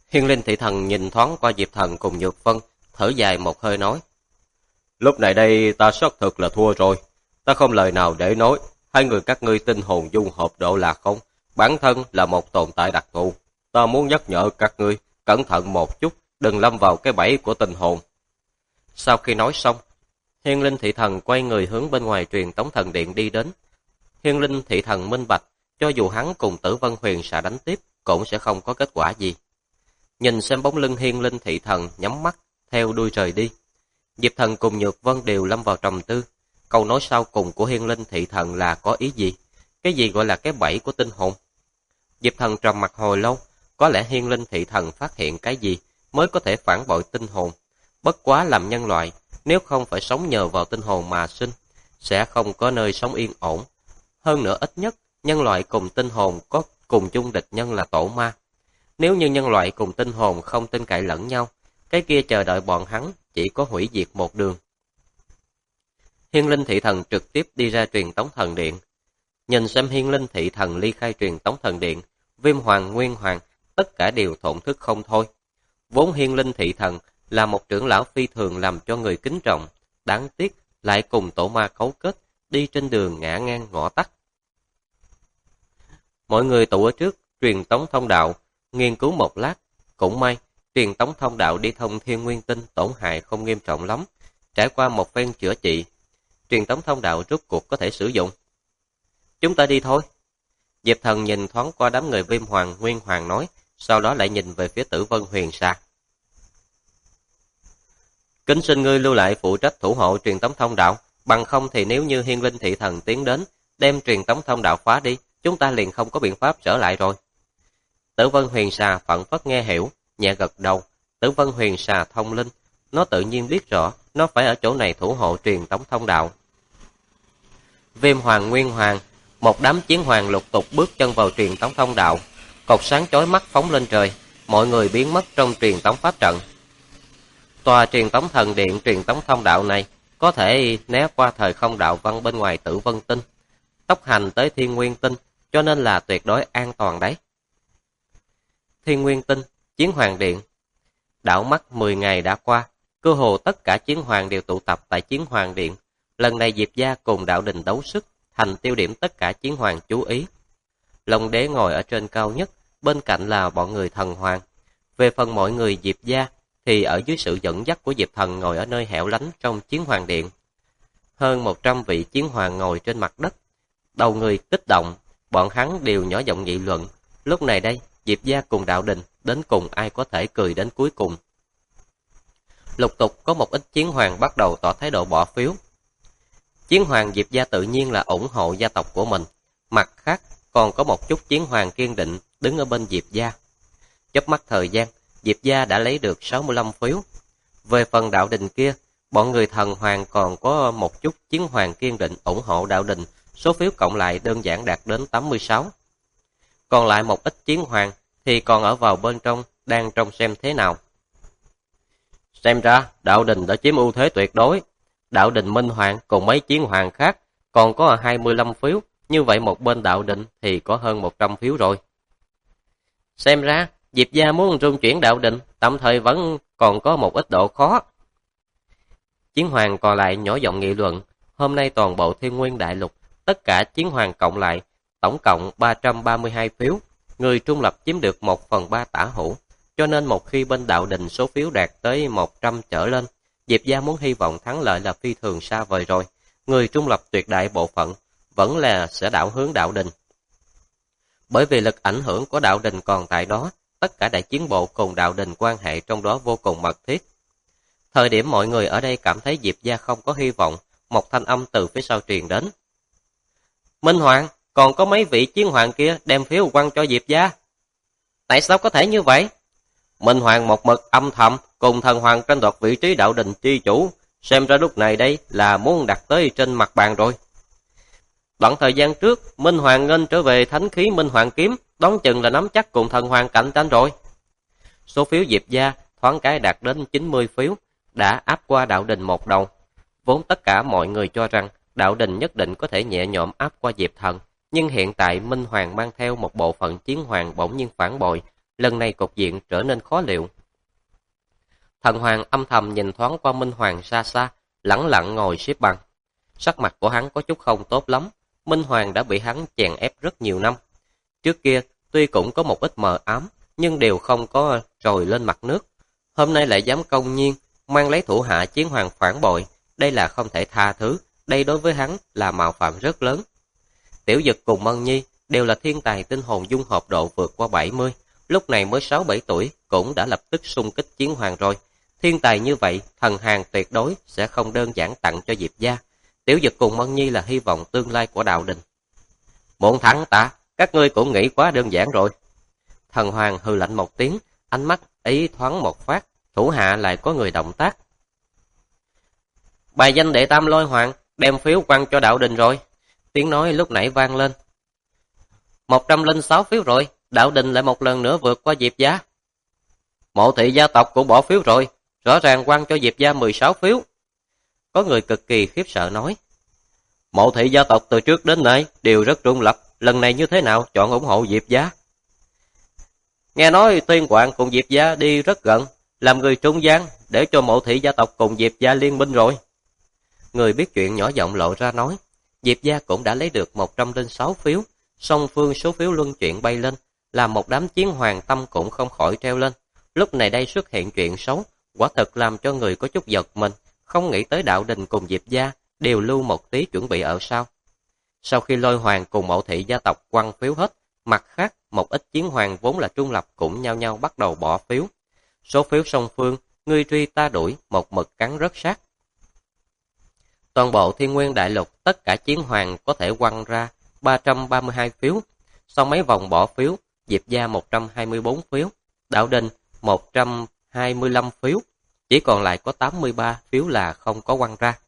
Hiên Linh Thị Thần nhìn thoáng qua Diệp Thần cùng Nhược Vân, thở dài một hơi nói. Lúc này đây ta xác thực là thua rồi. Ta không lời nào để nói. Hai người các ngươi tinh hồn dung hợp độ là không. Bản thân là một tồn tại đặc thù. Ta muốn nhắc nhở các ngươi, cẩn thận một chút, đừng lâm vào cái bẫy của tinh hồn. Sau khi nói xong, Hiên Linh Thị Thần quay người hướng bên ngoài truyền tống thần điện đi đến. Hiên Linh Thị Thần minh bạch, cho dù hắn cùng Tử Vân Huyền Xà đánh tiếp, cũng sẽ không có kết quả gì. Nhìn xem bóng lưng Hiên Linh Thị Thần nhắm mắt, theo đuôi rời đi. Diệp Thần cùng Nhược Vân đều lâm vào trầm tư. Câu nói sau cùng của Hiên Linh Thị Thần là có ý gì? Cái gì gọi là cái bẫy của tinh hồn? Diệp Thần trầm mặt hồi lâu, có lẽ Hiên Linh Thị Thần phát hiện cái gì mới có thể phản bội tinh hồn. Bất quá làm nhân loại, nếu không phải sống nhờ vào tinh hồn mà sinh, sẽ không có nơi sống yên ổn. Hơn nữa ít nhất, nhân loại cùng tinh hồn có cùng chung địch nhân là tổ ma. Nếu như nhân loại cùng tinh hồn không tin cậy lẫn nhau, cái kia chờ đợi bọn hắn chỉ có hủy diệt một đường. Hiên Linh Thị Thần trực tiếp đi ra truyền tống thần điện. Nhìn xem Hiên Linh Thị Thần ly khai truyền tống thần điện, Viêm Hoàng, Nguyên Hoàng, tất cả đều thổn thức không thôi. Vốn Hiên Linh Thị Thần là một trưởng lão phi thường làm cho người kính trọng, đáng tiếc lại cùng tổ ma cấu kết, đi trên đường ngã ngang ngõ tắt. Mọi người tụ ở trước truyền tống thông đạo, nghiên cứu một lát, cũng may, truyền tống thông đạo đi thông Thiên Nguyên Tinh tổn hại không nghiêm trọng lắm, trải qua một phen chữa trị, truyền tống thông đạo rốt cuộc có thể sử dụng. Chúng ta đi thôi. Diệp Thần nhìn thoáng qua đám người Viêm Hoàng, Nguyên Hoàng nói, sau đó lại nhìn về phía Tử Vân Huyền Xà. Kính xin ngươi lưu lại phụ trách thủ hộ truyền tống thông đạo, bằng không thì nếu như Hiên Linh Thị Thần tiến đến, đem truyền tống thông đạo phá đi, chúng ta liền không có biện pháp trở lại rồi. Tử Vân Huyền Xà phận phất nghe hiểu, nhẹ gật đầu. Tử Vân Huyền Xà thông linh, nó tự nhiên biết rõ, nó phải ở chỗ này thủ hộ truyền tống thông đạo. Viêm Hoàng, Nguyên Hoàng, một đám chiến hoàng lục tục bước chân vào truyền tống thông đạo, cột sáng chói mắt phóng lên trời, mọi người biến mất trong truyền tống pháp trận. Tòa truyền tống thần điện truyền tống thông đạo này có thể né qua thời không đạo văn bên ngoài Tử Vân Tinh, tốc hành tới Thiên Nguyên Tinh, cho nên là tuyệt đối an toàn đấy. Thiên Nguyên Tinh, Chiến Hoàng Điện. Đảo mắt 10 ngày đã qua, cơ hồ tất cả chiến hoàng đều tụ tập tại Chiến Hoàng Điện. Lần này Diệp gia cùng Đạo Đình đấu sức, thành tiêu điểm tất cả chiến hoàng chú ý. Long đế ngồi ở trên cao nhất, bên cạnh là bọn người thần hoàng. Về phần mọi người Diệp gia, thì ở dưới sự dẫn dắt của Diệp Thần ngồi ở nơi hẻo lánh trong Chiến Hoàng Điện. Hơn 100 vị chiến hoàng ngồi trên mặt đất. Đầu người kích động, bọn hắn đều nhỏ giọng nghị luận. Lúc này đây, Diệp gia cùng Đạo Đình, đến cùng ai có thể cười đến cuối cùng. Lục tục có một ít chiến hoàng bắt đầu tỏ thái độ bỏ phiếu. Chiến hoàng Diệp gia tự nhiên là ủng hộ gia tộc của mình. Mặt khác, còn có một chút chiến hoàng kiên định đứng ở bên Diệp gia. Chớp mắt thời gian, Diệp gia đã lấy được 65 phiếu. Về phần Đạo Đình kia, bọn người thần hoàng còn có một chút chiến hoàng kiên định ủng hộ Đạo Đình, số phiếu cộng lại đơn giản đạt đến 86. Còn lại một ít chiến hoàng thì còn ở vào bên trong, đang trông xem thế nào. Xem ra, Đạo Đình đã chiếm ưu thế tuyệt đối. Đạo Đình Minh Hoàng cùng mấy chiến hoàng khác còn có 25 phiếu, như vậy một bên Đạo Đình thì có hơn 100 phiếu rồi. Xem ra, Diệp gia muốn trung chuyển Đạo Đình, tạm thời vẫn còn có một ít độ khó. Chiến hoàng còn lại nhỏ giọng nghị luận, hôm nay toàn bộ Thiên Nguyên Đại Lục, tất cả chiến hoàng cộng lại, tổng cộng 332 phiếu, người trung lập chiếm được 1/3 tả hữu, cho nên một khi bên Đạo Đình số phiếu đạt tới 100 trở lên, Diệp gia muốn hy vọng thắng lợi là phi thường xa vời rồi, người trung lập tuyệt đại bộ phận vẫn là sẽ đảo hướng Đạo Đình. Bởi vì lực ảnh hưởng của Đạo Đình còn tại đó, tất cả đại chiến bộ cùng Đạo Đình quan hệ trong đó vô cùng mật thiết. Thời điểm mọi người ở đây cảm thấy Diệp gia không có hy vọng, một thanh âm từ phía sau truyền đến. Minh Hoàng, còn có mấy vị chiến hoàng kia đem phiếu quăng cho Diệp gia. Tại sao có thể như vậy? Minh Hoàng một mực âm thầm cùng thần hoàng tranh đoạt vị trí Đạo Đình chi chủ, xem ra lúc này đây là muốn đặt tới trên mặt bàn rồi. Đoạn thời gian trước, Minh Hoàng nghênh trở về thánh khí Minh Hoàng kiếm, đoán chừng là nắm chắc cùng thần hoàng cạnh tranh rồi. Số phiếu Diệp gia thoáng cái đạt đến 90 phiếu, đã áp qua Đạo Đình một đầu. Vốn tất cả mọi người cho rằng Đạo Đình nhất định có thể nhẹ nhõm áp qua Diệp Thần, nhưng hiện tại Minh Hoàng mang theo một bộ phận chiến hoàng bỗng nhiên phản bội, lần này cục diện trở nên khó liệu. Thần Hoàng âm thầm nhìn thoáng qua Minh Hoàng xa xa, lẳng lặng ngồi xếp bằng. Sắc mặt của hắn có chút không tốt lắm, Minh Hoàng đã bị hắn chèn ép rất nhiều năm. Trước kia, tuy cũng có một ít mờ ám, nhưng đều không có trồi lên mặt nước. Hôm nay lại dám công nhiên, mang lấy thủ hạ Chiến Hoàng phản bội, đây là không thể tha thứ, đây đối với hắn là mạo phạm rất lớn. Tiểu Dực cùng Mân Nhi đều là thiên tài tinh hồn dung hợp độ vượt qua 70, lúc này mới 6-7 tuổi, cũng đã lập tức xung kích Chiến Hoàng rồi. Thiên tài như vậy, thần hàng tuyệt đối sẽ không đơn giản tặng cho Diệp gia. Tiểu Dực cùng Mân Nhi là hy vọng tương lai của đạo đình. Muốn thắng ta, các ngươi cũng nghĩ quá đơn giản rồi. Thần Hoàng hừ lạnh một tiếng, ánh mắt ý thoáng một phát, thủ hạ lại có người động tác. Bài danh đệ tam Lôi Hoàng, đem phiếu quăng cho đạo đình rồi. Tiếng nói lúc nãy vang lên. 106 phiếu rồi, đạo đình lại một lần nữa vượt qua Diệp gia. Mộ thị gia tộc cũng bỏ phiếu rồi, rõ ràng quăng cho Diệp gia 16 phiếu. Có người cực kỳ khiếp sợ nói. Mộ thị gia tộc từ trước đến nay đều rất trung lập, lần này như thế nào chọn ủng hộ Diệp gia? Nghe nói Tuyên Quảng cùng Diệp gia đi rất gần, làm người trung gian để cho Mộ thị gia tộc cùng Diệp gia liên minh rồi. Người biết chuyện nhỏ giọng lộ ra nói, Diệp gia cũng đã lấy được 106 phiếu, song phương số phiếu luân chuyển bay lên, làm một đám Chiến Hoàng tâm cũng không khỏi treo lên. Lúc này đây xuất hiện chuyện xấu, quả thật làm cho người có chút giật mình, không nghĩ tới đạo đình cùng Diệp gia đều lưu một tí chuẩn bị ở sau. Sau khi Lôi Hoàng cùng Mộ thị gia tộc quăng phiếu hết, mặt khác một ít Chiến Hoàng vốn là trung lập cũng nhau nhau bắt đầu bỏ phiếu. Số phiếu song phương, ngươi truy ta đuổi, một mực cắn rất sát. Toàn bộ Thiên Nguyên Đại Lục tất cả Chiến Hoàng có thể quăng ra 332 phiếu, sau mấy vòng bỏ phiếu, Diệp gia 124 phiếu, đạo đình 125 phiếu, chỉ còn lại có 83 phiếu là không có quăng ra.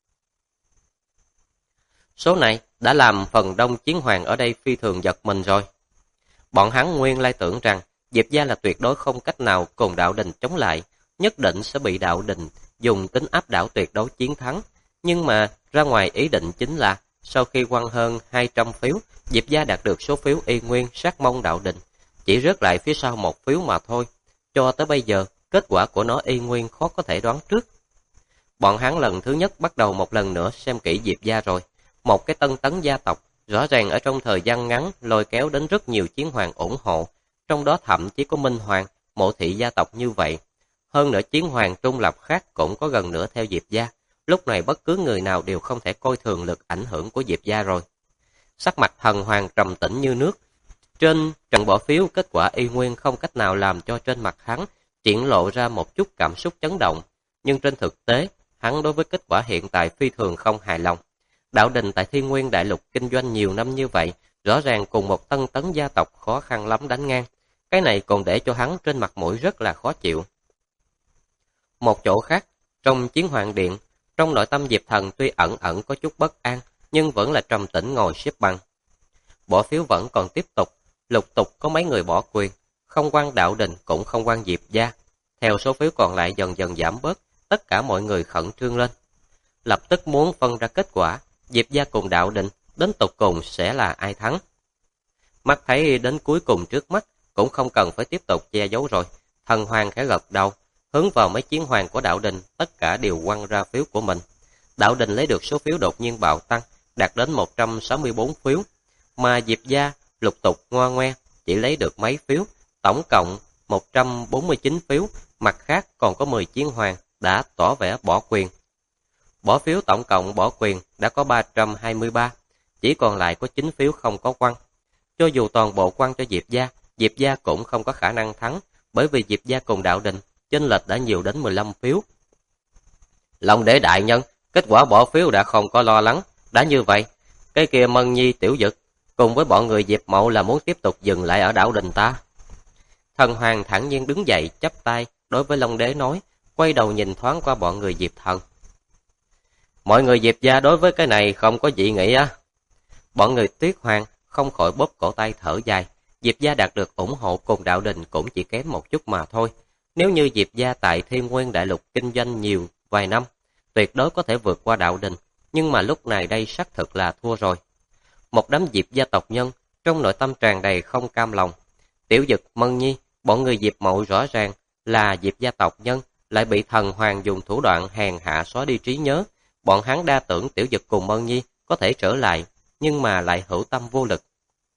Số này đã làm phần đông Chiến Hoàng ở đây phi thường giật mình rồi. Bọn hắn nguyên lai tưởng rằng Diệp gia là tuyệt đối không cách nào cùng đạo đình chống lại, nhất định sẽ bị đạo đình dùng tính áp đảo tuyệt đối chiến thắng. Nhưng mà ra ngoài ý định chính là sau khi quăng hơn 200 phiếu, Diệp gia đạt được số phiếu y nguyên sát mông đạo đình, chỉ rớt lại phía sau một phiếu mà thôi. Cho tới bây giờ, kết quả của nó y nguyên khó có thể đoán trước. Bọn hắn lần thứ nhất bắt đầu một lần nữa xem kỹ Diệp gia rồi. Một cái tân tấn gia tộc, rõ ràng ở trong thời gian ngắn lôi kéo đến rất nhiều Chiến Hoàng ủng hộ, trong đó thậm chí có Minh Hoàng, Mộ thị gia tộc như vậy. Hơn nữa Chiến Hoàng trung lập khác cũng có gần nửa theo Diệp gia. Lúc này bất cứ người nào đều không thể coi thường lực ảnh hưởng của Diệp gia rồi. Sắc mặt Thần Hoàng trầm tĩnh như nước. Trên trận bỏ phiếu, kết quả y nguyên không cách nào làm cho trên mặt hắn triển lộ ra một chút cảm xúc chấn động. Nhưng trên thực tế, hắn đối với kết quả hiện tại phi thường không hài lòng. Đạo đình tại Thiên Nguyên Đại Lục kinh doanh nhiều năm như vậy, rõ ràng cùng một tân tấn gia tộc khó khăn lắm đánh ngang. Cái này còn để cho hắn trên mặt mũi rất là khó chịu. Một chỗ khác, trong Chiến Hoàng Điện, trong nội tâm Diệp Thần tuy ẩn ẩn có chút bất an, nhưng vẫn là trầm tĩnh ngồi xếp bằng. Bỏ phiếu vẫn còn tiếp tục, lục tục có mấy người bỏ quyền, không quan đạo đình cũng không quan Diệp gia. Theo số phiếu còn lại dần dần giảm bớt, tất cả mọi người khẩn trương lên. Lập tức muốn phân ra kết quả, Diệp gia cùng đạo đình, đến tục cùng sẽ là ai thắng. Mắt thấy đến cuối cùng trước mắt, cũng không cần phải tiếp tục che giấu rồi. Thần Hoàng khẽ gật đầu, hướng vào mấy Chiến Hoàng của đạo đình, tất cả đều quăng ra phiếu của mình. Đạo đình lấy được số phiếu đột nhiên bạo tăng, đạt đến 164 phiếu, mà Diệp gia lục tục ngoa ngoe, chỉ lấy được mấy phiếu, tổng cộng 149 phiếu, mặt khác còn có 10 Chiến Hoàng đã tỏ vẻ bỏ quyền. Bỏ phiếu tổng cộng bỏ quyền đã có 323, chỉ còn lại có 9 phiếu không có quăng. Cho dù toàn bộ quăng cho Diệp gia cũng không có khả năng thắng, bởi vì Diệp gia cùng đạo đình chênh lệch đã nhiều đến 15 phiếu. Long đế đại nhân, kết quả bỏ phiếu đã không có lo lắng, đã như vậy, cái kia Mân Nhi Tiểu Dực cùng với bọn người Diệp Mậu là muốn tiếp tục dừng lại ở đạo đình ta. Thần Hoàng thản nhiên đứng dậy chắp tay đối với Long đế nói, quay đầu nhìn thoáng qua bọn người Diệp Thần. Mọi người Diệp gia đối với cái này không có dị nghị á. Bọn người Tuyết Hoàng không khỏi bóp cổ tay thở dài, Diệp gia đạt được ủng hộ cùng đạo đình cũng chỉ kém một chút mà thôi. Nếu như Diệp gia tại Thiên Nguyên Đại Lục kinh doanh nhiều vài năm, tuyệt đối có thể vượt qua đạo đình, nhưng mà lúc này đây xác thực là thua rồi. Một đám Diệp gia tộc nhân trong nội tâm tràn đầy không cam lòng. Tiểu Dực, Mân Nhi Bọn người Diệp Mậu rõ ràng là Diệp gia tộc nhân, lại bị thần hoàng dùng thủ đoạn hèn hạ xóa đi trí nhớ. Bọn hắn đa tưởng Tiểu Dực cùng Mân Nhi có thể trở lại, nhưng mà lại hữu tâm vô lực.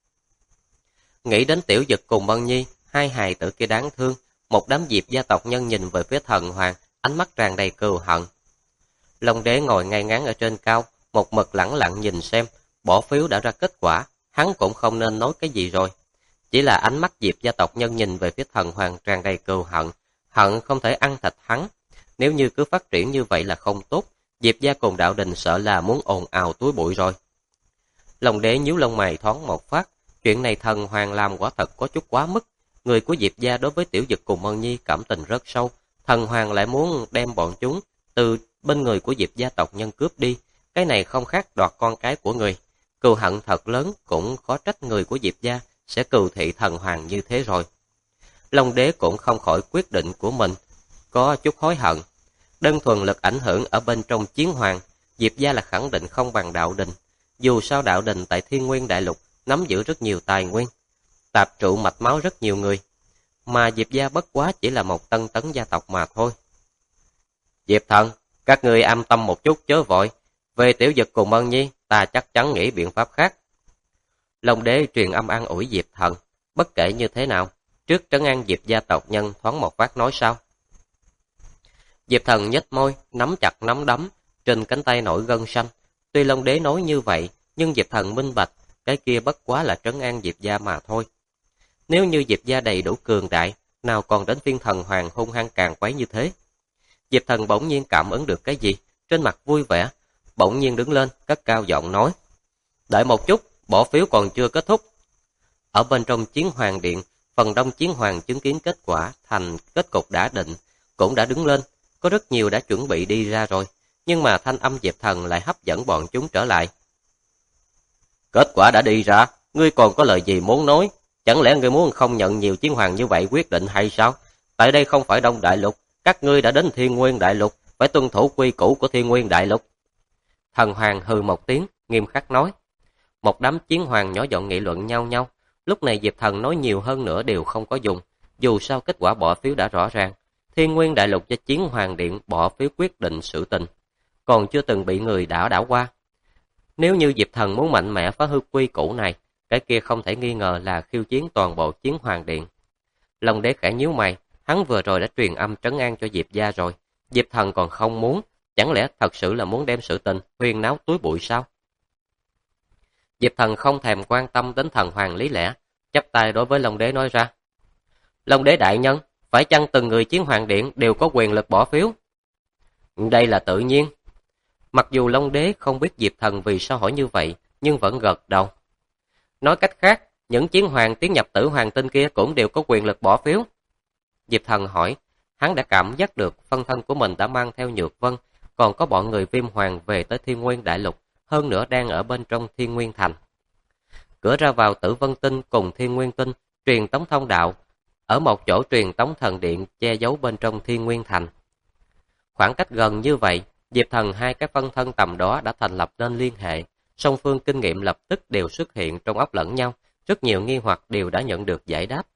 Nghĩ đến Tiểu Dực cùng Mân Nhi, hai hài tử kia đáng thương, một đám Diệp gia tộc nhân nhìn về phía thần hoàng, ánh mắt tràn đầy cừu hận. Long Đế ngồi ngay ngắn ở trên cao, một mực lẳng lặng nhìn xem, bỏ phiếu đã ra kết quả, hắn cũng không nên nói cái gì rồi. Chỉ là ánh mắt Diệp gia tộc nhân nhìn về phía thần hoàng tràn đầy cừu hận, hận không thể ăn thịt hắn. Nếu như cứ phát triển như vậy là không tốt, Diệp gia cùng đạo đình sợ là muốn ồn ào túi bụi rồi. Long Đế nhíu lông mày thoáng một phát, chuyện này thần hoàng làm quả thật có chút quá mức. Người của Diệp gia đối với Tiểu Dực cùng Mân Nhi cảm tình rất sâu, thần hoàng lại muốn đem bọn chúng từ bên người của Diệp gia tộc nhân cướp đi, cái này không khác đoạt con cái của người. Cừu hận thật lớn, cũng có trách người của Diệp gia sẽ cừu thị thần hoàng như thế rồi. Long Đế cũng không khỏi quyết định của mình, có chút hối hận. Đơn thuần lực ảnh hưởng ở bên trong chiến hoàng, Diệp gia là khẳng định không bằng đạo đình. Dù sao đạo đình tại Thiên Nguyên Đại Lục nắm giữ rất nhiều tài nguyên, tạp trụ mạch máu rất nhiều người, mà Diệp gia bất quá chỉ là một tân tấn gia tộc mà thôi. Diệp thần, các người am tâm một chút chớ vội, về Tiểu Dực cùng Mân Nhi, ta chắc chắn nghĩ biện pháp khác. Long Đế truyền âm an ủi Diệp thần, bất kể như thế nào, trước trấn an Diệp gia tộc nhân thoáng một phát nói sau. Diệp thần nhếch môi, nắm chặt nắm đấm, trên cánh tay nổi gân xanh. Tuy Long Đế nói như vậy, nhưng Diệp thần minh bạch, cái kia bất quá là trấn an Diệp gia mà thôi. Nếu như Diệp gia đầy đủ cường đại, nào còn đến phiên thần hoàng hung hăng càng quấy như thế. Diệp thần bỗng nhiên cảm ứng được cái gì, trên mặt vui vẻ, bỗng nhiên đứng lên, cất cao giọng nói. Đợi một chút, bỏ phiếu còn chưa kết thúc. Ở bên trong chiến hoàng điện, phần đông chiến hoàng chứng kiến kết quả thành kết cục đã định, cũng đã đứng lên, có rất nhiều đã chuẩn bị đi ra rồi, nhưng mà thanh âm Diệp thần lại hấp dẫn bọn chúng trở lại. Kết quả đã đi ra, ngươi còn có lời gì muốn nói? Chẳng lẽ ngươi muốn không nhận nhiều chiến hoàng như vậy quyết định hay sao? Tại đây không phải Đông Đại Lục, các ngươi đã đến Thiên Nguyên Đại Lục, phải tuân thủ quy củ của Thiên Nguyên Đại Lục. Thần hoàng hừ một tiếng, nghiêm khắc nói. Một đám chiến hoàng nhỏ giọng nghị luận nhau nhau, lúc này Diệp thần nói nhiều hơn nữa đều không có dùng, dù sao kết quả bỏ phiếu đã rõ ràng. Thiên Nguyên Đại Lục cho chiến hoàng điện bỏ phiếu quyết định sự tình, còn chưa từng bị người đảo qua. Nếu như Diệp thần muốn mạnh mẽ phá hư quy củ này, cái kia không thể nghi ngờ là khiêu chiến toàn bộ chiến hoàng điện. Long Đế khẽ nhíu mày, hắn vừa rồi đã truyền âm trấn an cho Diệp gia rồi, Diệp thần còn không muốn, chẳng lẽ thật sự là muốn đem sự tình huyên náo túi bụi sao? Diệp thần không thèm quan tâm đến thần hoàng lý lẽ, chắp tay đối với Long Đế nói ra. Long Đế đại nhân, phải chăng từng người chiến hoàng điện đều có quyền lực bỏ phiếu? Đây là tự nhiên. Mặc dù Long Đế không biết Diệp thần vì sao hỏi như vậy, nhưng vẫn gật đầu. Nói cách khác, những chiến hoàng tiến nhập Tử Hoàng Tinh kia cũng đều có quyền lực bỏ phiếu. Diệp thần hỏi, hắn đã cảm giác được phân thân của mình đã mang theo Nhược Vân, còn có bọn người Viêm Hoàng về tới Thiên Nguyên Đại Lục, hơn nữa đang ở bên trong Thiên Nguyên Thành. Cửa ra vào Tử Vân Tinh cùng Thiên Nguyên Tinh, truyền tống thông đạo, ở một chỗ truyền tống thần điện che giấu bên trong Thiên Nguyên Thành. Khoảng cách gần như vậy, Diệp thần hai cái phân thân tầm đó đã thành lập nên liên hệ, song phương kinh nghiệm lập tức đều xuất hiện trong óc lẫn nhau, rất nhiều nghi hoặc đều đã nhận được giải đáp.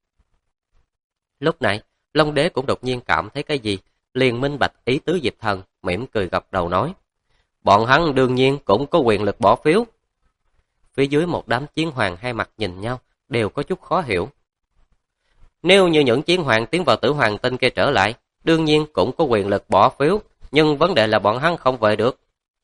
Lúc này, Long Đế cũng đột nhiên cảm thấy cái gì, liền minh bạch ý tứ Diệp thần, mỉm cười gật đầu nói. Bọn hắn đương nhiên cũng có quyền lực bỏ phiếu. Phía dưới một đám chiến hoàng hai mặt nhìn nhau, đều có chút khó hiểu. Nếu như những chiến hoàng tiến vào Tử Hoàng Tinh kia trở lại, đương nhiên cũng có quyền lực bỏ phiếu, nhưng vấn đề là bọn hắn không về được.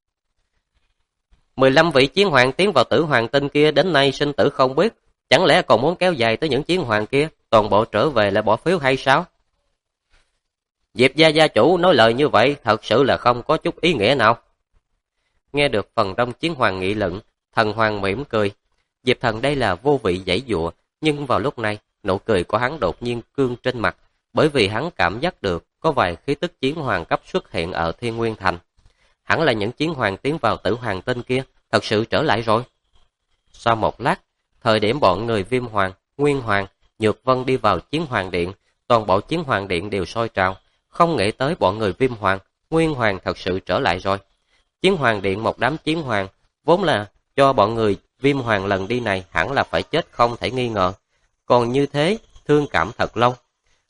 15 vị chiến hoàng tiến vào Tử Hoàng Tinh kia đến nay sinh tử không biết, chẳng lẽ còn muốn kéo dài tới những chiến hoàng kia, toàn bộ trở về lại bỏ phiếu hay sao? Diệp gia gia chủ nói lời như vậy thật sự là không có chút ý nghĩa nào. Nghe được phần đông chiến hoàng nghị luận, thần hoàng mỉm cười. Diệp thần đây là vô vị giãy giụa, nhưng vào lúc này, nụ cười của hắn đột nhiên cương trên mặt, bởi vì hắn cảm giác được có vài khí tức chiến hoàng cấp xuất hiện ở Thiên Nguyên Thành. Hẳn là những chiến hoàng tiến vào Tử Hoàng Tinh kia thật sự trở lại rồi. Sau một lát, thời điểm bọn người Viêm Hoàng, Nguyên Hoàng, Nhược Vân đi vào chiến hoàng điện, toàn bộ chiến hoàng điện đều sôi trào, không nghĩ tới bọn người Viêm Hoàng, Nguyên Hoàng thật sự trở lại rồi. Chiến hoàng điện một đám chiến hoàng, vốn là cho bọn người Viêm Hoàng lần đi này hẳn là phải chết không thể nghi ngờ. Còn như thế, thương cảm thật lâu.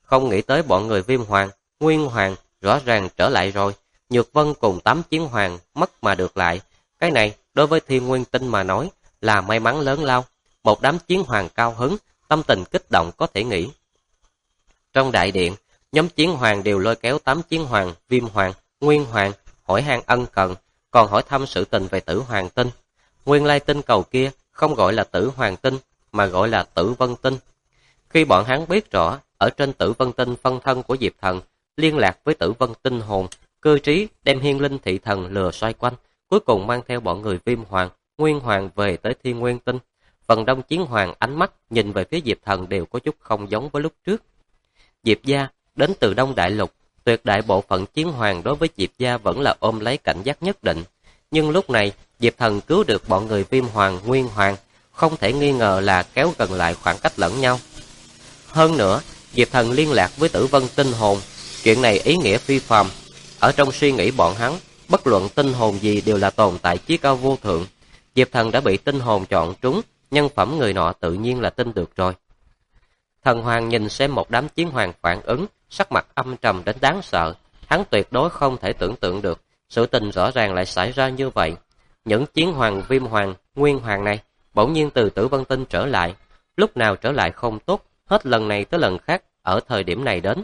không nghĩ tới bọn người Viêm Hoàng, Nguyên Hoàng rõ ràng trở lại rồi. Nhược Vân cùng 8 chiến hoàng mất mà được lại. Cái này đối với Thiên Nguyên Tinh mà nói là may mắn lớn lao. Một đám chiến hoàng cao hứng, tâm tình kích động có thể nghĩ. Trong đại điện, nhóm chiến hoàng đều lôi kéo 8 chiến hoàng, Viêm Hoàng, Nguyên Hoàng, hỏi han ân cần, còn hỏi thăm sự tình về Tử Hoàng Tinh. Nguyên lai tinh cầu kia không gọi là Tử Hoàng Tinh, mà gọi là Tử Vân Tinh. Khi bọn hắn biết rõ, ở trên Tử Vân Tinh phân thân của Diệp Thần, liên lạc với Tử Vân Tinh hồn, cơ trí đem Hiên Linh Thị Thần lừa xoay quanh, cuối cùng mang theo bọn người Viêm Hoàng, Nguyên Hoàng về tới Thiên Nguyên Tinh. Phần đông chiến hoàng ánh mắt nhìn về phía Diệp Thần đều có chút không giống với lúc trước. Diệp gia đến từ Đông Đại Lục, tuyệt đại bộ phận chiến hoàng đối với Diệp gia vẫn là ôm lấy cảnh giác nhất định. Nhưng lúc này, Diệp Thần cứu được bọn người Viêm Hoàng, Nguyên Hoàng, không thể nghi ngờ là kéo gần lại khoảng cách lẫn nhau. Hơn nữa, Diệp Thần liên lạc với Tử Vân Tinh hồn, chuyện này ý nghĩa phi phàm. Ở trong suy nghĩ bọn hắn, bất luận tinh hồn gì đều là tồn tại chí cao vô thượng. Diệp Thần đã bị tinh hồn chọn trúng, nhân phẩm người nọ tự nhiên là tin được rồi. Thần Hoàng nhìn xem một đám chiến hoàng phản ứng, sắc mặt âm trầm đến đáng sợ. Hắn tuyệt đối không thể tưởng tượng được, sự tình rõ ràng lại xảy ra như vậy. Những chiến hoàng, Viêm Hoàng, Nguyên Hoàng này, bỗng nhiên từ Tử Vân Tinh trở lại. Lúc nào trở lại không tốt, hết lần này tới lần khác, ở thời điểm này đến.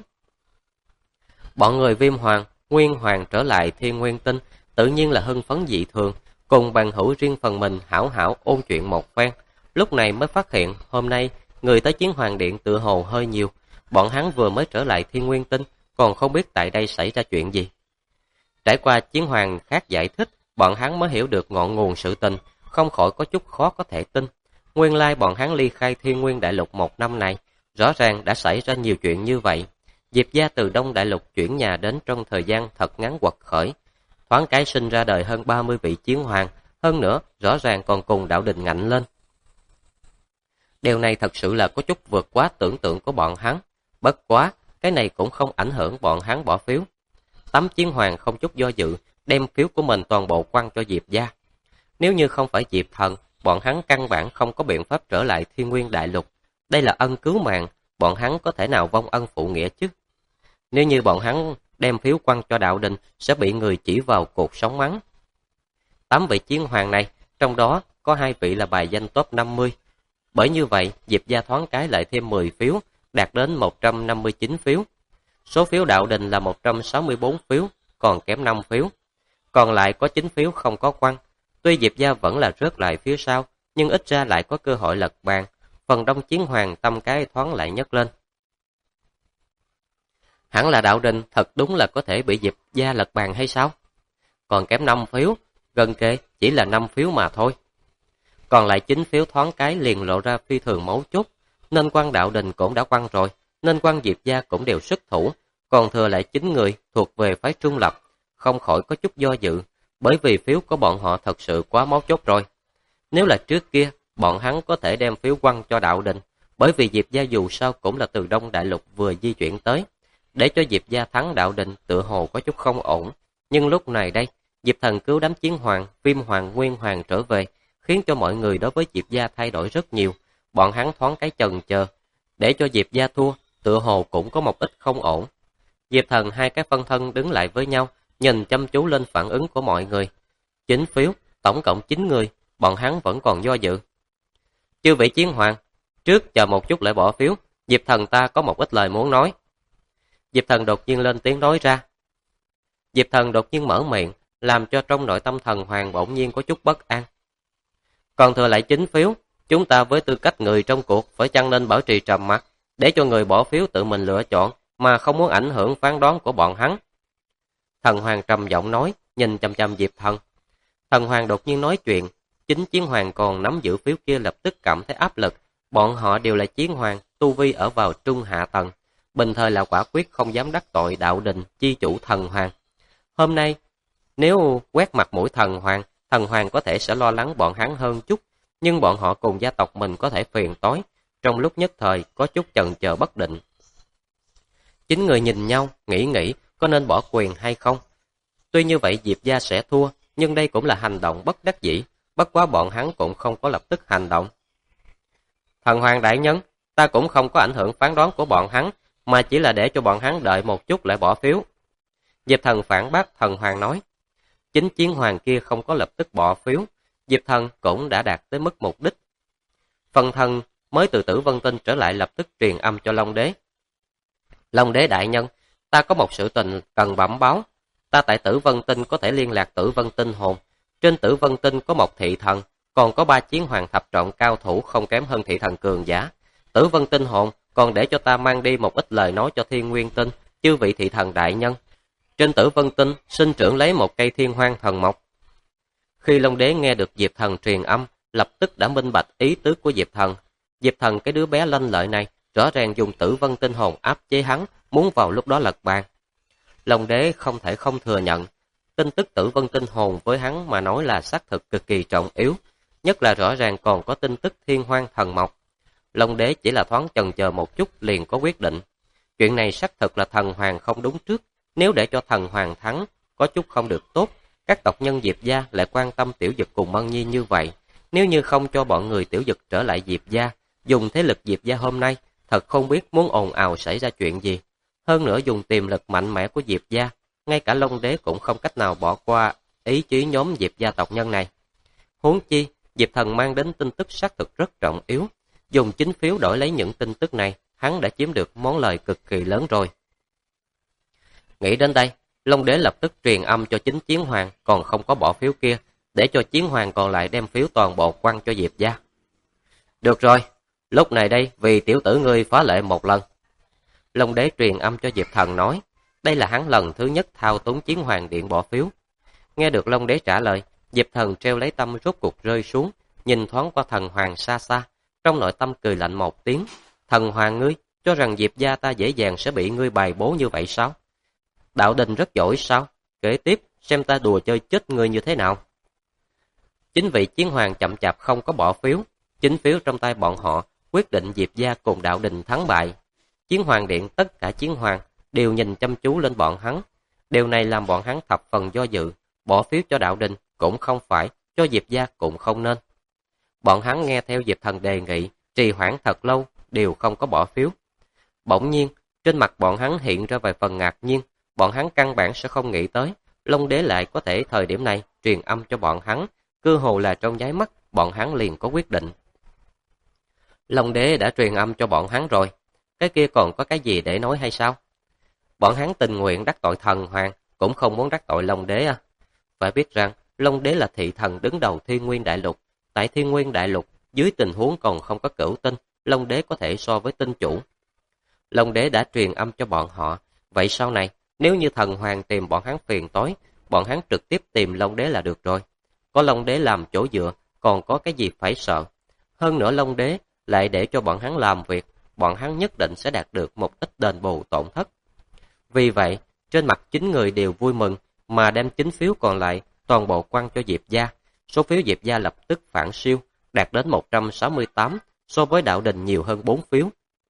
Bọn người Viêm Hoàng, Nguyên Hoàng trở lại Thiên Nguyên Tinh, tự nhiên là hưng phấn dị thường, cùng bằng hữu riêng phần mình hảo hảo ôn chuyện một phen. Lúc này mới phát hiện, hôm nay, người tới Chiến Hoàng Điện tựa hồ hơi nhiều. Bọn hắn vừa mới trở lại Thiên Nguyên Tinh, còn không biết tại đây xảy ra chuyện gì. Trải qua chiến hoàng khác giải thích, bọn hắn mới hiểu được ngọn nguồn sự tình, không khỏi có chút khó có thể tin. Nguyên lai bọn hắn ly khai Thiên Nguyên Đại Lục một năm này, rõ ràng đã xảy ra nhiều chuyện như vậy. Diệp gia từ Đông Đại Lục chuyển nhà đến trong thời gian thật ngắn quật khởi. Thoáng cái sinh ra đời hơn 30 vị chiến hoàng, hơn nữa rõ ràng còn cùng đạo đình ngạnh lên. Điều này thật sự là có chút vượt quá tưởng tượng của bọn hắn. Bất quá, cái này cũng không ảnh hưởng bọn hắn bỏ phiếu. 8 chiến hoàng không chút do dự, đem phiếu của mình toàn bộ quăng cho Diệp gia. Nếu như không phải Diệp Thần, bọn hắn căn bản không có biện pháp trở lại Thiên Nguyên Đại Lục. Đây là ân cứu mạng, bọn hắn có thể nào vong ân phụ nghĩa chứ? Nếu như bọn hắn đem phiếu quăng cho đạo đình, sẽ bị người chỉ vào cột sống mắng. 8 vị chiến hoàng này, trong đó có 2 vị là bài danh top 50. Bởi như vậy, Diệp gia thoáng cái lại thêm 10 phiếu, đạt đến 159 phiếu. Số phiếu đạo đình là 164 phiếu, còn kém 5 phiếu. Còn lại có 9 phiếu không có quăng. Tuy Diệp gia vẫn là rớt lại phía sau, nhưng ít ra lại có cơ hội lật bàn. Phần đông chiến hoàng tâm cái thoáng lại nhấc lên. Hẳn là đạo đình thật đúng là có thể bị Diệp gia lật bàn hay sao? Còn kém 5 phiếu, gần kề chỉ là 5 phiếu mà thôi. Còn lại 9 phiếu thoáng cái liền lộ ra phi thường mấu chốt. Nên quan đạo đình cũng đã quăng rồi, nên quan Diệp gia cũng đều xuất thủ. Còn thừa lại 9 người thuộc về phái trung lập, không khỏi có chút do dự, bởi vì phiếu của bọn họ thật sự quá mấu chốt rồi. Nếu là trước kia, bọn hắn có thể đem phiếu quăng cho đạo đình, bởi vì Diệp gia dù sao cũng là từ Đông Đại Lục vừa di chuyển tới. Để cho Diệp gia thắng đạo đình tựa hồ có chút không ổn. Nhưng lúc này đây, Diệp Thần cứu đám chiến hoàng, Viêm Hoàng, Nguyên Hoàng trở về, khiến cho mọi người đối với Diệp gia thay đổi rất nhiều. Bọn hắn thoáng cái chần chờ, để cho Diệp gia thua, tựa hồ cũng có một ít không ổn. Diệp Thần hai cái phân thân đứng lại với nhau, nhìn chăm chú lên phản ứng của mọi người. 9 phiếu, tổng cộng 9 người, bọn hắn vẫn còn do dự. Chư vị chiến hoàng, trước chờ một chút lại bỏ phiếu, Diệp Thần ta có một ít lời muốn nói. Diệp Thần đột nhiên lên tiếng nói ra. Diệp Thần đột nhiên mở miệng, làm cho trong nội tâm Thần Hoàng bỗng nhiên có chút bất an. Còn thừa lại 9 phiếu, chúng ta với tư cách người trong cuộc phải chăng nên bảo trì trầm mặc, để cho người bỏ phiếu tự mình lựa chọn, mà không muốn ảnh hưởng phán đoán của bọn hắn. Thần Hoàng trầm giọng nói, nhìn chằm chằm Diệp Thần. Thần Hoàng đột nhiên nói chuyện, 9 chiến hoàng còn nắm giữ phiếu kia lập tức cảm thấy áp lực. Bọn họ đều là chiến hoàng, tu vi ở vào trung hạ tầng. Bình thời là quả quyết không dám đắc tội đạo đình chi chủ Thần Hoàng. Hôm nay, nếu quét mặt mũi Thần Hoàng có thể sẽ lo lắng bọn hắn hơn chút, nhưng bọn họ cùng gia tộc mình có thể phiền toái, trong lúc nhất thời có chút chần chờ bất định. 9 người nhìn nhau, nghĩ có nên bỏ quyền hay không. Tuy như vậy Diệp gia sẽ thua, nhưng đây cũng là hành động bất đắc dĩ, bất quá bọn hắn cũng không có lập tức hành động. Thần Hoàng đại nhân, ta cũng không có ảnh hưởng phán đoán của bọn hắn, mà chỉ là để cho bọn hắn đợi một chút lại bỏ phiếu. Diệp Thần phản bác Thần Hoàng nói, chính chiến hoàng kia không có lập tức bỏ phiếu, Diệp Thần cũng đã đạt tới mức mục đích. Phần Thần mới từ Tử Vân Tinh trở lại lập tức truyền âm cho Long Đế. Long Đế đại nhân, ta có một sự tình cần bẩm báo. Ta tại Tử Vân Tinh có thể liên lạc Tử Vân Tinh hồn. Trên Tử Vân Tinh có một thị thần, còn có 3 chiến hoàng thập trọng cao thủ không kém hơn thị thần cường giả. Tử Vân Tinh hồn còn để cho ta mang đi một ít lời nói cho Thiên Nguyên Tinh, chư vị thị thần đại nhân. Trên Tử Vân Tinh sinh trưởng lấy một cây thiên hoang thần mộc. Khi Long Đế nghe được Diệp Thần truyền âm, lập tức đã minh bạch ý tứ của Diệp Thần. Diệp Thần cái đứa bé lanh lợi này, rõ ràng dùng Tử Vân Tinh hồn áp chế hắn, muốn vào lúc đó lật bàn. Long Đế không thể không thừa nhận, tin tức Tử Vân Tinh hồn với hắn mà nói là xác thực cực kỳ trọng yếu, nhất là rõ ràng còn có tin tức thiên hoang thần mộc. Long Đế chỉ là thoáng chần chờ một chút liền có quyết định. Chuyện này xác thực là Thần Hoàng không đúng trước, nếu để cho Thần Hoàng thắng, có chút không được tốt. Các tộc nhân Diệp gia lại quan tâm Tiểu Dực cùng Mân Nhi như vậy, nếu như không cho bọn người Tiểu Dực trở lại Diệp gia, dùng thế lực Diệp gia hôm nay, thật không biết muốn ồn ào xảy ra chuyện gì. Hơn nữa dùng tiềm lực mạnh mẽ của Diệp gia, ngay cả Long Đế cũng không cách nào bỏ qua ý chí nhóm Diệp gia tộc nhân này. Huống chi, Diệp Thần mang đến tin tức xác thực rất trọng yếu, dùng chính phiếu đổi lấy những tin tức này, hắn đã chiếm được món lời cực kỳ lớn rồi. Nghĩ đến đây, Long Đế lập tức truyền âm cho chính chiến hoàng còn không có bỏ phiếu kia, để cho chiến hoàng còn lại đem phiếu toàn bộ quăng cho Diệp gia. Được rồi, lúc này đây vì tiểu tử ngươi phá lệ một lần. Long Đế truyền âm cho Diệp Thần nói, đây là hắn lần thứ nhất thao túng chiến hoàng điện bỏ phiếu. Nghe được Long Đế trả lời, Diệp Thần treo lấy tâm rốt cục rơi xuống, nhìn thoáng qua Thần Hoàng xa xa, trong nội tâm cười lạnh một tiếng. Thần Hoàng ngươi, cho rằng Diệp gia ta dễ dàng sẽ bị ngươi bài bố như vậy sao? Đạo Đình rất giỏi sao? Kể tiếp, xem ta đùa chơi chết ngươi như thế nào. Chính vị chiến hoàng chậm chạp không có bỏ phiếu, chính phiếu trong tay bọn họ quyết định Diệp gia cùng Đạo Đình thắng bại. Chiến hoàng điện tất cả chiến hoàng đều nhìn chăm chú lên bọn hắn. Điều này làm bọn hắn thập phần do dự, bỏ phiếu cho Đạo Đình cũng không phải, cho Diệp gia cũng không nên. Bọn hắn nghe theo Diệp Thần đề nghị, trì hoãn thật lâu, đều không có bỏ phiếu. Bỗng nhiên, trên mặt bọn hắn hiện ra vài phần ngạc nhiên, bọn hắn căn bản sẽ không nghĩ tới, Long Đế lại có thể thời điểm này truyền âm cho bọn hắn, cơ hồ là trong nháy mắt, bọn hắn liền có quyết định. Long Đế đã truyền âm cho bọn hắn rồi, cái kia còn có cái gì để nói hay sao? Bọn hắn tình nguyện đắc tội Thần Hoàng, cũng không muốn đắc tội Long Đế à. Phải biết rằng, Long Đế là thị thần đứng đầu Thiên Nguyên Đại Lục, tại Thiên Nguyên Đại Lục, dưới tình huống còn không có cửu tinh, Long Đế có thể so với tinh chủ. Long Đế đã truyền âm cho bọn họ, vậy sau này, nếu như Thần Hoàng tìm bọn hắn phiền toái, bọn hắn trực tiếp tìm Long Đế là được rồi. Có Long Đế làm chỗ dựa, còn có cái gì phải sợ. Hơn nữa Long Đế lại để cho bọn hắn làm việc, bọn hắn nhất định sẽ đạt được một ít đền bù tổn thất. Vì vậy, trên mặt 9 người đều vui mừng, mà đem 9 phiếu còn lại toàn bộ quăng cho Diệp gia. Số phiếu Diệp gia lập tức phản siêu, đạt đến 168, so với Đạo Đình nhiều hơn 4 phiếu.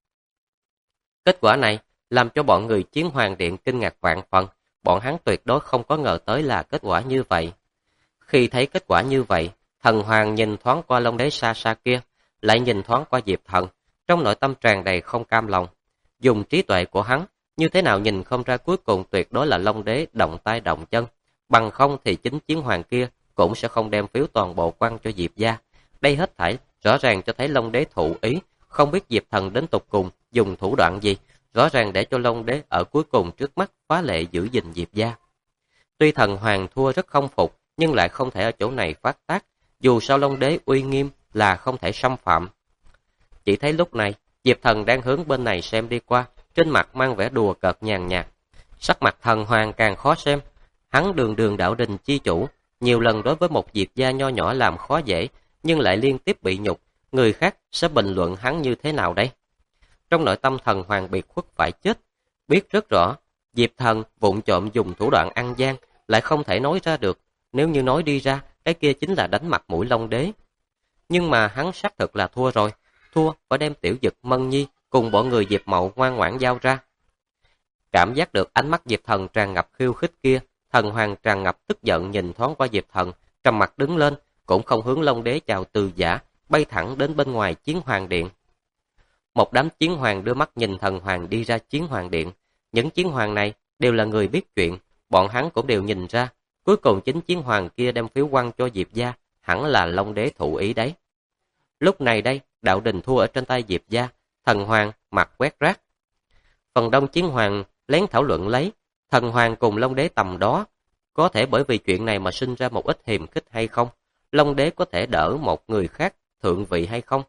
Kết quả này làm cho bọn người Chiến Hoàng Điện kinh ngạc vạn phần, bọn hắn tuyệt đối không có ngờ tới là kết quả như vậy. Khi thấy kết quả như vậy, Thần Hoàng nhìn thoáng qua Long Đế xa xa kia, lại nhìn thoáng qua Diệp Thần, trong nội tâm tràn đầy không cam lòng. Dùng trí tuệ của hắn, như thế nào nhìn không ra cuối cùng tuyệt đối là Long Đế động tay động chân, bằng không thì chính Chiến Hoàng kia cũng sẽ không đem phiếu toàn bộ quăng cho Diệp gia. Đây hết thảy rõ ràng cho thấy Long Đế thụ ý, không biết Diệp Thần đến tục cùng dùng thủ đoạn gì, rõ ràng để cho Long Đế ở cuối cùng trước mắt phá lệ giữ gìn Diệp gia. Tuy Thần Hoàng thua rất không phục, nhưng lại không thể ở chỗ này phát tác, dù sao Long Đế uy nghiêm là không thể xâm phạm. Chỉ thấy lúc này, Diệp Thần đang hướng bên này xem đi qua, trên mặt mang vẻ đùa cợt nhàn nhạt. Sắc mặt Thần Hoàng càng khó xem, hắn đường đường Đạo Đình chi chủ, nhiều lần đối với một Diệp gia nho nhỏ làm khó dễ, nhưng lại liên tiếp bị nhục, người khác sẽ bình luận hắn như thế nào đây? Trong nội tâm Thần Hoàng biệt khuất phải chết, biết rất rõ, Diệp Thần vụng trộm dùng thủ đoạn ăn gian, lại không thể nói ra được, nếu như nói đi ra, cái kia chính là đánh mặt mũi Long Đế. Nhưng mà hắn xác thực là thua rồi, thua phải đem Tiểu Dực, Mân Nhi cùng bọn người Diệp Mậu ngoan ngoãn giao ra. Cảm giác được ánh mắt Diệp Thần tràn ngập khiêu khích kia, Thần Hoàng tràn ngập tức giận nhìn thoáng qua Diệp Thần, trầm mặt đứng lên, cũng không hướng Long Đế chào từ giả, bay thẳng đến bên ngoài Chiến Hoàng Điện. Một đám chiến hoàng đưa mắt nhìn thần hoàng đi ra chiến hoàng điện. Những chiến hoàng này đều là người biết chuyện, bọn hắn cũng đều nhìn ra. Cuối cùng chính chiến hoàng kia đem phiếu quăng cho Diệp gia, hẳn là Long đế thụ ý đấy. Lúc này đây, đạo đình thua ở trên tay Diệp gia, thần hoàng mặt quét rác. Phần đông chiến hoàng lén thảo luận lấy, thần hoàng cùng Long đế tầm đó, có thể bởi vì chuyện này mà sinh ra một ít hiềm khích hay không? Long đế có thể đỡ một người khác thượng vị hay không?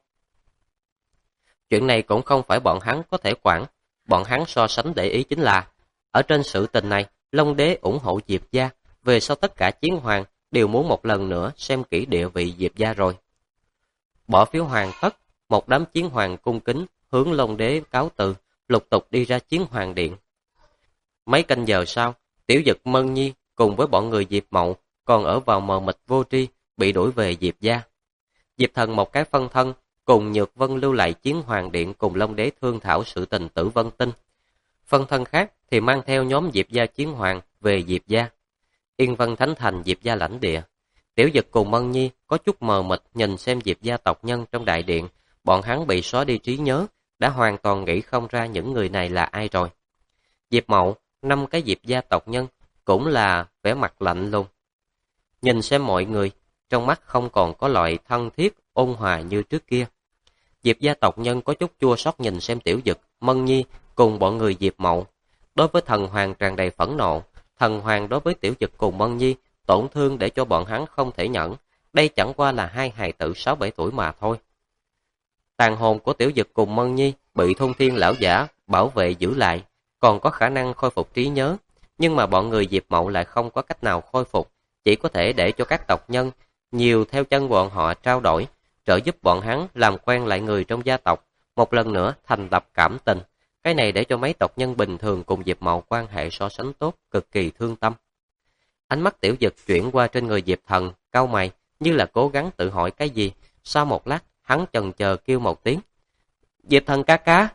Chuyện này cũng không phải bọn hắn có thể quản, bọn hắn so sánh để ý chính là, ở trên sự tình này, Long đế ủng hộ Diệp gia, về sau tất cả chiến hoàng đều muốn một lần nữa xem kỹ địa vị Diệp gia rồi. Bỏ phiếu hoàn tất, một đám chiến hoàng cung kính hướng Long đế cáo từ, lục tục đi ra chiến hoàng điện. Mấy canh giờ sau, Tiểu Dực Mân Nhi cùng với bọn người Diệp Mậu còn ở vào mờ mịt vô tri, bị đuổi về Diệp gia. Diệp Thần một cái phân thân, cùng Nhược Vân lưu lại chiến hoàng điện cùng Long đế thương thảo sự tình Tử Vân Tinh. Phân thân khác thì mang theo nhóm Diệp gia chiến hoàng về Diệp gia. Yên Vân Thánh Thành Diệp gia lãnh địa. Tiểu Dực cùng Mân Nhi có chút mờ mịt nhìn xem Diệp gia tộc nhân trong đại điện, bọn hắn bị xóa đi trí nhớ, đã hoàn toàn nghĩ không ra những người này là ai rồi. Diệp Mậu, 5 cái Diệp gia tộc nhân, cũng là vẻ mặt lạnh lùng. Nhìn xem mọi người, trong mắt không còn có loại thân thiết, ôn hòa như trước kia. Diệp gia tộc nhân có chút chua xót nhìn xem Tiểu Dực, Mân Nhi cùng bọn người Diệp Mậu. Đối với thần hoàng tràn đầy phẫn nộ, thần hoàng đối với Tiểu Dực cùng Mân Nhi tổn thương để cho bọn hắn không thể nhẫn. Đây chẳng qua là hai hài tử 6-7 tuổi mà thôi. Tàn hồn của Tiểu Dực cùng Mân Nhi bị Thôn Thiên lão giả bảo vệ giữ lại, còn có khả năng khôi phục trí nhớ. Nhưng mà bọn người Diệp Mậu lại không có cách nào khôi phục, chỉ có thể để cho các tộc nhân nhiều theo chân bọn họ trao đổi, trợ giúp bọn hắn làm quen lại người trong gia tộc, một lần nữa thành lập cảm tình. Cái này để cho mấy tộc nhân bình thường cùng Diệp Mậu quan hệ so sánh tốt, cực kỳ thương tâm. Ánh mắt Tiểu Dực chuyển qua trên người Diệp Thần, cau mày, như là cố gắng tự hỏi cái gì. Sau một lát, hắn chần chờ kêu một tiếng. Diệp Thần ca ca.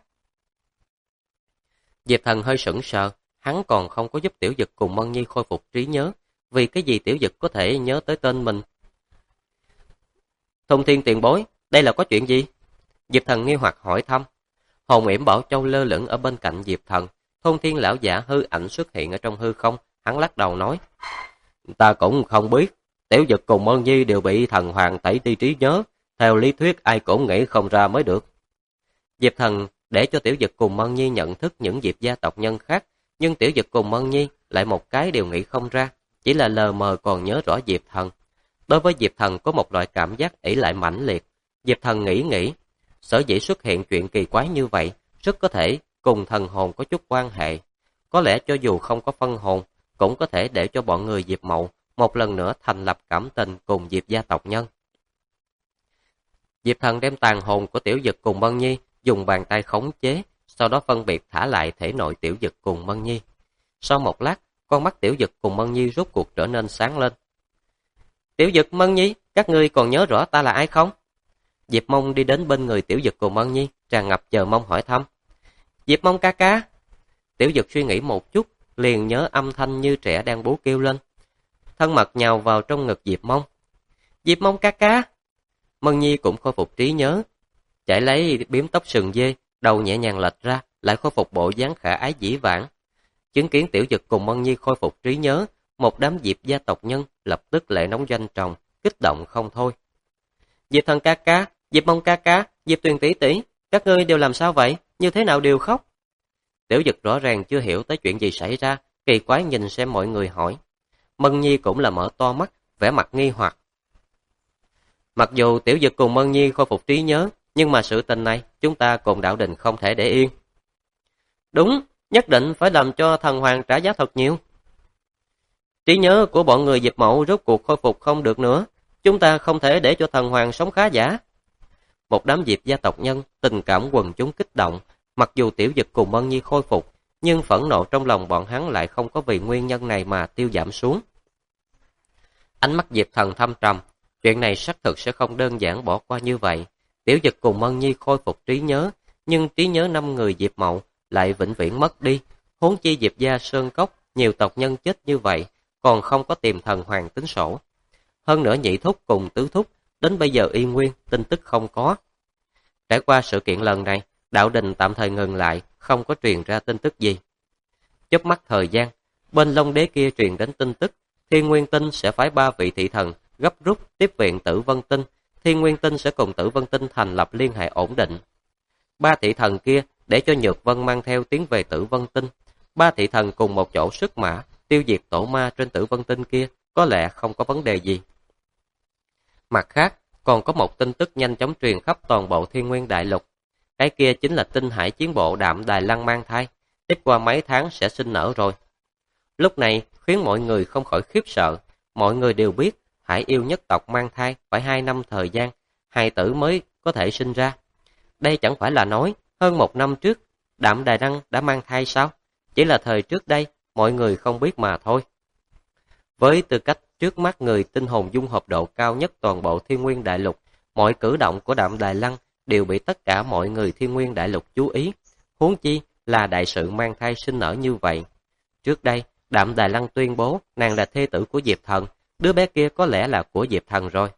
Diệp Thần hơi sững sờ, hắn còn không có giúp Tiểu Dực cùng Mân Nhi khôi phục trí nhớ. Vì cái gì Tiểu Dực có thể nhớ tới tên mình? Thông Thiên tiền bối, đây là có chuyện gì? Diệp Thần nghi hoặc hỏi thăm. Hồn Yểm Bảo Châu lơ lửng ở bên cạnh Diệp Thần. Thông Thiên lão giả hư ảnh xuất hiện ở trong hư không, hắn lắc đầu nói. Ta cũng không biết, Tiểu Dực cùng Mân Nhi đều bị thần hoàng tẩy đi trí nhớ, theo lý thuyết ai cũng nghĩ không ra mới được. Diệp Thần để cho Tiểu Dực cùng Mân Nhi nhận thức những Diệp gia tộc nhân khác, nhưng Tiểu Dực cùng Mân Nhi lại một cái đều nghĩ không ra, chỉ là lờ mờ còn nhớ rõ Diệp Thần. Đối với Diệp Thần có một loại cảm giác ỷ lại mãnh liệt. Diệp Thần nghĩ, sở dĩ xuất hiện chuyện kỳ quái như vậy, rất có thể cùng thần hồn có chút quan hệ. Có lẽ cho dù không có phân hồn, cũng có thể để cho bọn người Diệp Mậu một lần nữa thành lập cảm tình cùng Diệp gia tộc nhân. Diệp Thần đem tàn hồn của Tiểu Dực cùng Mân Nhi dùng bàn tay khống chế, sau đó phân biệt thả lại thể nội Tiểu Dực cùng Mân Nhi. Sau một lát, con mắt Tiểu Dực cùng Mân Nhi rốt cuộc trở nên sáng lên. Tiểu Dực, Mân Nhi, các ngươi còn nhớ rõ ta là ai không? Diệp Mông đi đến bên người Tiểu Dực cùng Mân Nhi, tràn ngập chờ mong hỏi thăm. Diệp Mông ca ca. Tiểu Dực suy nghĩ một chút, liền nhớ âm thanh như trẻ đang bú kêu lên. Thân mật nhào vào trong ngực Diệp Mông. Diệp Mông ca ca. Mân Nhi cũng khôi phục trí nhớ, chải lấy biếm tóc sừng dê, đầu nhẹ nhàng lệch ra, lại khôi phục bộ dáng khả ái dĩ vãng. Chứng kiến Tiểu Dực cùng Mân Nhi khôi phục trí nhớ, một đám Diệp gia tộc nhân lập tức lệ nóng doanh tròng, kích động không thôi. Diệp Thần ca ca, Diệp Mông ca ca, Diệp Tuyền tỷ tỷ, các ngươi đều làm sao vậy? Như thế nào đều khóc? Tiểu Dực rõ ràng chưa hiểu tới chuyện gì xảy ra, kỳ quái nhìn xem mọi người hỏi. Mân Nhi cũng là mở to mắt, vẻ mặt nghi hoặc. Mặc dù Tiểu Dực cùng Mân Nhi khôi phục trí nhớ, nhưng mà sự tình này chúng ta cùng đạo đình không thể để yên. Đúng, nhất định phải làm cho thần hoàng trả giá thật nhiều. Trí nhớ của bọn người Diệp Mậu rốt cuộc khôi phục không được nữa, chúng ta không thể để cho thần hoàng sống khá giả. Một đám Diệp gia tộc nhân, tình cảm quần chúng kích động, mặc dù Tiểu Dực cùng Mân Nhi khôi phục, nhưng phẫn nộ trong lòng bọn hắn lại không có vì nguyên nhân này mà tiêu giảm xuống. Ánh mắt Diệp Thần thâm trầm, chuyện này xác thực sẽ không đơn giản bỏ qua như vậy. Tiểu Dực cùng Mân Nhi khôi phục trí nhớ, nhưng trí nhớ 5 người Diệp Mậu lại vĩnh viễn mất đi. Huống chi Diệp gia Sơn Cốc, nhiều tộc nhân chết như vậy, còn không có tìm thần hoàng tính sổ. Hơn nữa Nhị Thúc cùng Tứ Thúc, đến bây giờ y nguyên, tin tức không có. Trải qua sự kiện lần này, đạo đình tạm thời ngừng lại, không có truyền ra tin tức gì. Chớp mắt thời gian, bên Long Đế kia truyền đến tin tức, Thiên Nguyên Tinh sẽ phái 3 vị thị thần gấp rút tiếp viện Tử Vân Tinh, Thiên Nguyên Tinh sẽ cùng Tử Vân Tinh thành lập liên hệ ổn định. 3 thị thần kia để cho Nhược Vân mang theo tiến về Tử Vân Tinh, 3 thị thần cùng một chỗ xuất mã, tiêu diệt tổ ma trên Tử Vân Tinh kia, có lẽ không có vấn đề gì. Mặt khác, còn có một tin tức nhanh chóng truyền khắp toàn bộ Thiên Nguyên Đại Lục. Cái kia chính là Tinh Hải chiến bộ Đạm Đài Lăng mang thai, tiếp qua mấy tháng sẽ sinh nở rồi. Lúc này khiến mọi người không khỏi khiếp sợ, mọi người đều biết Hải yêu nhất tộc mang thai phải 2 năm thời gian, hài tử mới có thể sinh ra. Đây chẳng phải là nói hơn 1 năm trước Đạm Đài Lăng đã mang thai sao? Chỉ là thời trước đây mọi người không biết mà thôi. Với tư cách trước mắt người tinh hồn dung hợp độ cao nhất toàn bộ Thiên Nguyên Đại Lục, mọi cử động của Đạm Đài Lăng đều bị tất cả mọi người Thiên Nguyên Đại Lục chú ý, huống chi là đại sự mang thai sinh nở như vậy. Trước đây, Đạm Đài Lăng tuyên bố nàng là thê tử của Diệp Thần, đứa bé kia có lẽ là của Diệp Thần rồi.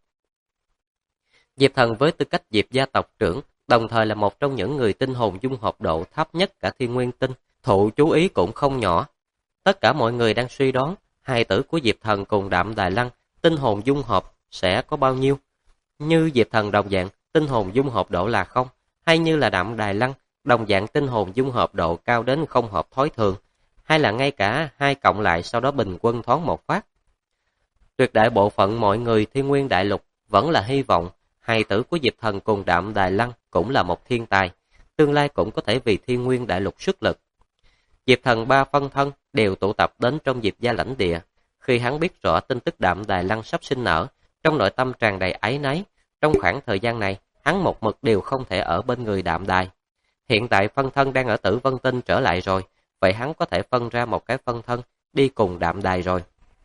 Diệp Thần với tư cách Diệp gia tộc trưởng, đồng thời là một trong những người tinh hồn dung hợp độ thấp nhất cả Thiên Nguyên Tinh, thụ chú ý cũng không nhỏ. Tất cả mọi người đang suy đoán hài tử của Diệp Thần cùng Đạm Đài Lăng tinh hồn dung hợp sẽ có bao nhiêu. Như Diệp Thần đồng dạng tinh hồn dung hợp độ là 0, hay như là Đạm Đài Lăng đồng dạng tinh hồn dung hợp độ cao đến không hợp thói thường, hay là ngay cả 2 cộng lại sau đó bình quân thoáng một phát. Tuyệt đại bộ phận mọi người Thiên Nguyên Đại Lục vẫn là hy vọng hài tử của Diệp Thần cùng Đạm Đài Lăng cũng là một thiên tài, tương lai cũng có thể vì Thiên Nguyên Đại Lục xuất lực. Diệp Thần 3 phân thân đều tụ tập đến trong Diệp gia lãnh địa. Khi hắn biết rõ tin tức Đạm Đài Lăng sắp sinh nở, trong nội tâm tràn đầy áy náy. Trong khoảng thời gian này, hắn một mực đều không thể ở bên người Đạm Đài. Hiện tại phân thân đang ở Tử Vân Tinh trở lại rồi, vậy hắn có thể phân ra một cái phân thân đi cùng Đạm Đài rồi.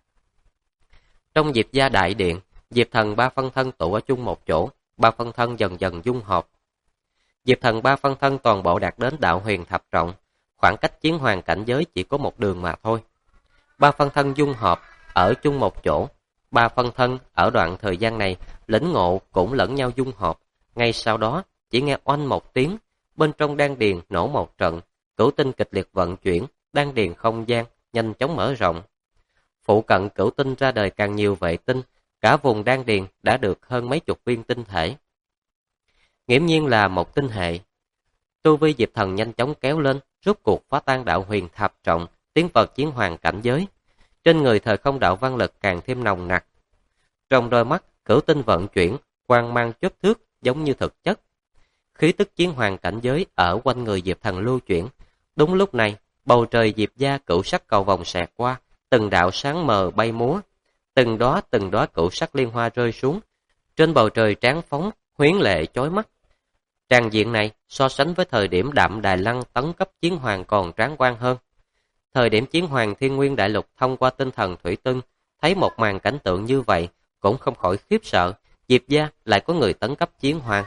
Trong Diệp gia đại điện, Diệp Thần 3 phân thân tụ ở chung một chỗ, 3 phân thân dần dần dung hợp. Diệp Thần 3 phân thân toàn bộ đạt đến đạo huyền thập trọng, khoảng cách chiến hoàng cảnh giới chỉ có một đường mà thôi. 3 phân thân dung hợp ở chung một chỗ, 3 phân thân ở đoạn thời gian này lĩnh ngộ cũng lẫn nhau dung hợp. Ngay sau đó chỉ nghe oanh một tiếng, bên trong đan điền nổ một trận, cửu tinh kịch liệt vận chuyển, đan điền không gian nhanh chóng mở rộng. Phụ cận cửu tinh ra đời càng nhiều vệ tinh, cả vùng đan điền đã được hơn mấy chục viên tinh thể. Nghiễm nhiên là một tinh hệ. Tu vi Diệp Thần nhanh chóng kéo lên, rốt cuộc phá tan đạo huyền thập trọng, tiến vào chiến hoàng cảnh giới. Trên người thời không đạo văn lực càng thêm nồng nặc. Trong đôi mắt, cửu tinh vận chuyển, quang mang chớp thước giống như thực chất. Khí tức chiến hoàng cảnh giới ở quanh người Diệp Thần lưu chuyển. Đúng lúc này, bầu trời Diệp gia cửu sắc cầu vòng xẹt qua, từng đạo sáng mờ bay múa, từng đóa cửu sắc liên hoa rơi xuống. Trên bầu trời tráng phóng, huyến lệ chói mắt. Tràng diện này so sánh với thời điểm Đạm Đài Lăng tấn cấp chiến hoàng còn tráng quan hơn. Thời điểm chiến hoàng Thiên Nguyên Đại Lục thông qua tinh thần thủy tinh, thấy một màn cảnh tượng như vậy, cũng không khỏi khiếp sợ, Diệp gia lại có người tấn cấp chiến hoàng.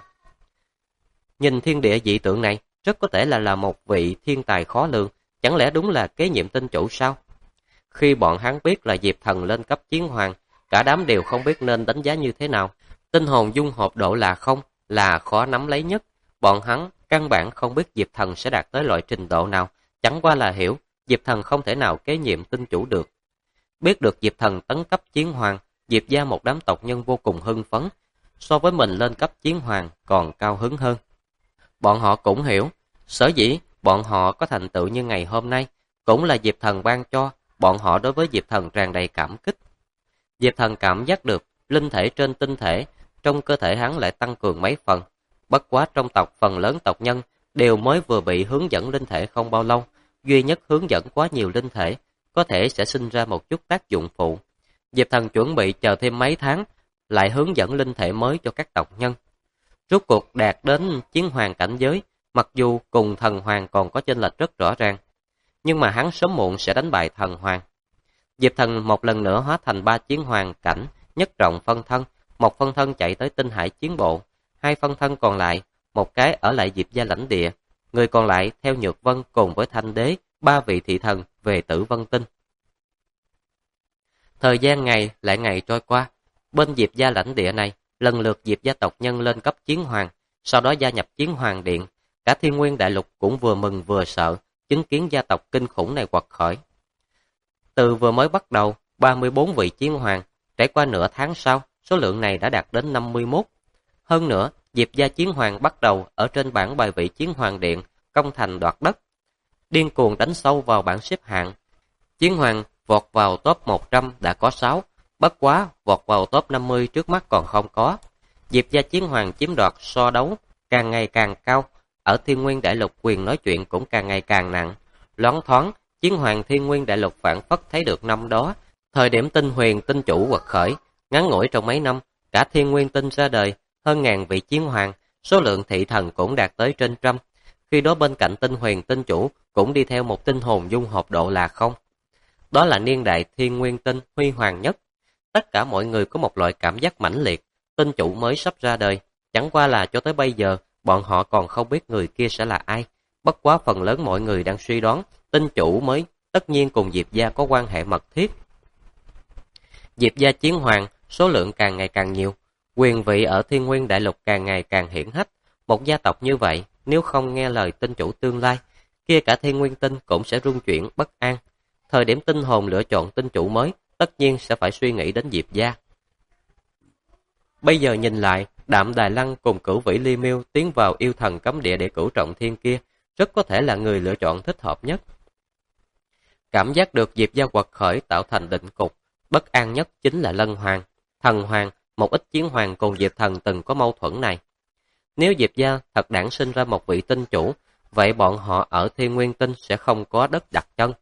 Nhìn thiên địa dị tượng này, rất có thể là một vị thiên tài khó lường, chẳng lẽ đúng là kế nhiệm tinh chủ sao? Khi bọn hắn biết là Diệp Thần lên cấp chiến hoàng, cả đám đều không biết nên đánh giá như thế nào. Tinh hồn dung hợp độ là 0, là khó nắm lấy nhất. Bọn hắn căn bản không biết Diệp Thần sẽ đạt tới loại trình độ nào, chẳng qua là hiểu Diệp Thần không thể nào kế nhiệm tinh chủ được. Biết được Diệp Thần tấn cấp chiến hoàng, Diệp gia một đám tộc nhân vô cùng hưng phấn, so với mình lên cấp chiến hoàng còn cao hứng hơn. Bọn họ cũng hiểu, sở dĩ bọn họ có thành tựu như ngày hôm nay, cũng là Diệp Thần ban cho, bọn họ đối với Diệp Thần tràn đầy cảm kích. Diệp Thần cảm giác được linh thể trên tinh thể, trong cơ thể hắn lại tăng cường mấy phần. Bất quá trong tộc phần lớn tộc nhân đều mới vừa bị hướng dẫn linh thể không bao lâu, duy nhất hướng dẫn quá nhiều linh thể, có thể sẽ sinh ra một chút tác dụng phụ. Diệp Thần chuẩn bị chờ thêm mấy tháng, lại hướng dẫn linh thể mới cho các tộc nhân. Rốt cuộc đạt đến chiến hoàng cảnh giới, mặc dù cùng thần hoàng còn có chênh lệch rất rõ ràng, nhưng mà hắn sớm muộn sẽ đánh bại thần hoàng. Diệp Thần một lần nữa hóa thành 3 chiến hoàng cảnh, nhất trọng phân thân, một phân thân chạy tới tinh hải chiến bộ, 2 phân thân còn lại, một cái ở lại Diệp gia lãnh địa, người còn lại theo Nhược Vân cùng với Thanh Đế, 3 vị thị thần về Tử Vân Tinh. Thời gian ngày lại ngày trôi qua, bên Diệp gia lãnh địa này, lần lượt Diệp gia tộc nhân lên cấp chiến hoàng, sau đó gia nhập chiến hoàng điện, Cả Thiên Nguyên Đại Lục cũng vừa mừng vừa sợ, chứng kiến gia tộc kinh khủng này quật khởi. Từ vừa mới bắt đầu, 34 vị chiến hoàng, trải qua nửa tháng sau, số lượng này đã đạt đến 51. Hơn nữa, Diệp gia chiến hoàng bắt đầu ở trên bảng bài vị chiến hoàng điện, công thành đoạt đất, điên cuồng đánh sâu vào bảng xếp hạng. Chiến hoàng vọt vào top 100 đã có 6, bất quá vọt vào top 50 trước mắt còn không có. Diệp gia chiến hoàng chiếm đoạt so đấu càng ngày càng cao, ở Thiên Nguyên Đại Lục quyền nói chuyện cũng càng ngày càng nặng. Loáng thoáng, chiến hoàng Thiên Nguyên Đại Lục phản phất thấy được năm đó, thời điểm tinh huyền tinh chủ quật khởi, ngắn ngủi trong mấy năm, cả Thiên Nguyên tinh ra đời, hơn ngàn vị chiến hoàng, số lượng thị thần cũng đạt tới trên trăm. Khi đó bên cạnh tinh huyền tinh chủ cũng đi theo một tinh hồn dung hợp độ là không. Đó là niên đại Thiên Nguyên tinh huy hoàng nhất. Tất cả mọi người có một loại cảm giác mãnh liệt, tinh chủ mới sắp ra đời, chẳng qua là cho tới bây giờ, bọn họ còn không biết người kia sẽ là ai. Bất quá phần lớn mọi người đang suy đoán, tinh chủ mới tất nhiên cùng Diệp gia có quan hệ mật thiết. Diệp gia chiến hoàng, số lượng càng ngày càng nhiều, quyền vị ở Thiên Nguyên Đại Lục càng ngày càng hiển hách. Một gia tộc như vậy, nếu không nghe lời tinh chủ tương lai, kia cả Thiên Nguyên tinh cũng sẽ rung chuyển bất an. Thời điểm tinh hồn lựa chọn tinh chủ mới, tất nhiên sẽ phải suy nghĩ đến Diệp gia. Bây giờ nhìn lại, Đạm Đài Lăng cùng Cửu Vĩ Ly Miêu tiến vào yêu thần cấm địa để cửu trọng thiên kia, rất có thể là người lựa chọn thích hợp nhất. Cảm giác được Diệp gia quật khởi tạo thành định cục, bất an nhất chính là Lân Hoàng, Thần Hoàng, một ít chiến hoàng cùng Diệp Thần từng có mâu thuẫn này. Nếu Diệp gia thật đản sinh ra một vị tinh chủ, vậy bọn họ ở Thiên Nguyên tinh sẽ không có đất đặt chân.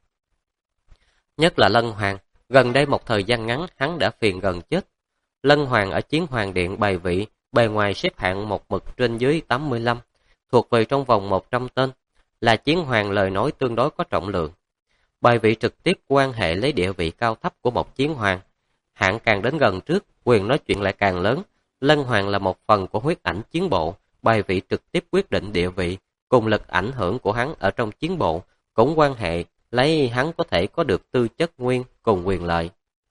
Nhất là Lân Hoàng, gần đây một thời gian ngắn hắn đã phiền gần chết. Lân Hoàng ở Chiến Hoàng Điện bài vị, bề ngoài xếp hạng một mực trên dưới 85, thuộc về trong vòng 100 tên, là chiến hoàng lời nói tương đối có trọng lượng. Bài vị trực tiếp quan hệ lấy địa vị cao thấp của một chiến hoàng. Hạng càng đến gần trước, quyền nói chuyện lại càng lớn. Lân Hoàng là một phần của huyết ảnh chiến bộ, bài vị trực tiếp quyết định địa vị, cùng lực ảnh hưởng của hắn ở trong chiến bộ, cũng quan hệ lấy hắn có thể có được tư chất nguyên cùng quyền lợi.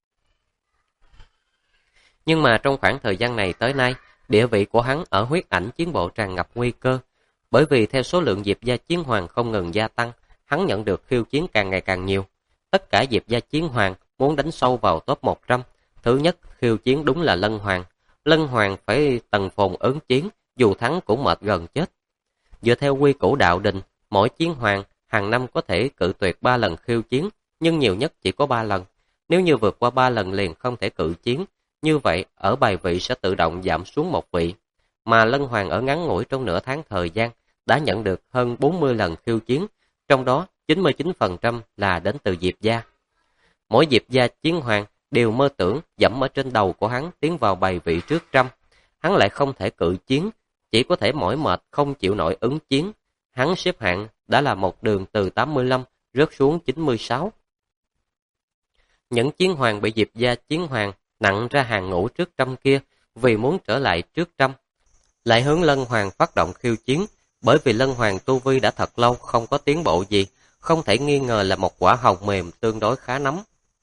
Nhưng mà trong khoảng thời gian này tới nay, địa vị của hắn ở huyết ảnh chiến bộ tràn ngập nguy cơ, bởi vì theo số lượng Diệp gia chiến hoàng không ngừng gia tăng, hắn nhận được khiêu chiến càng ngày càng nhiều. Tất cả Diệp gia chiến hoàng muốn đánh sâu vào top 100, thứ nhất khiêu chiến đúng là Lân Hoàng. Lân Hoàng phải tần phồn ứng chiến, dù thắng cũng mệt gần chết. Dựa theo quy củ đạo đình, mỗi chiến hoàng hàng năm có thể cự tuyệt 3 lần khiêu chiến, nhưng nhiều nhất chỉ có 3 lần. Nếu như vượt qua 3 lần liền không thể cự chiến, như vậy ở bài vị sẽ tự động giảm xuống một vị. Mà Lân Hoàng ở ngắn ngủi trong nửa tháng thời gian đã nhận được hơn 40 lần khiêu chiến, trong đó 99% là đến từ Diệp gia. Mỗi Diệp gia chiến hoàng đều mơ tưởng dẫm ở trên đầu của hắn tiến vào bài vị trước trăm. Hắn lại không thể cự chiến, chỉ có thể mỏi mệt không chịu nổi ứng chiến. Hắn xếp hạng đã là một đường từ 85 rớt xuống 96. Những chiến hoàng bị Diệp gia chiến hoàng nặng ra hàng ngũ trước trăm kia, vì muốn trở lại trước trăm, lại hướng Lân Hoàng phát động khiêu chiến, bởi vì Lân Hoàng tu vi đã thật lâu không có tiến bộ gì, không thể nghi ngờ là một quả hồng mềm tương đối khá nóng.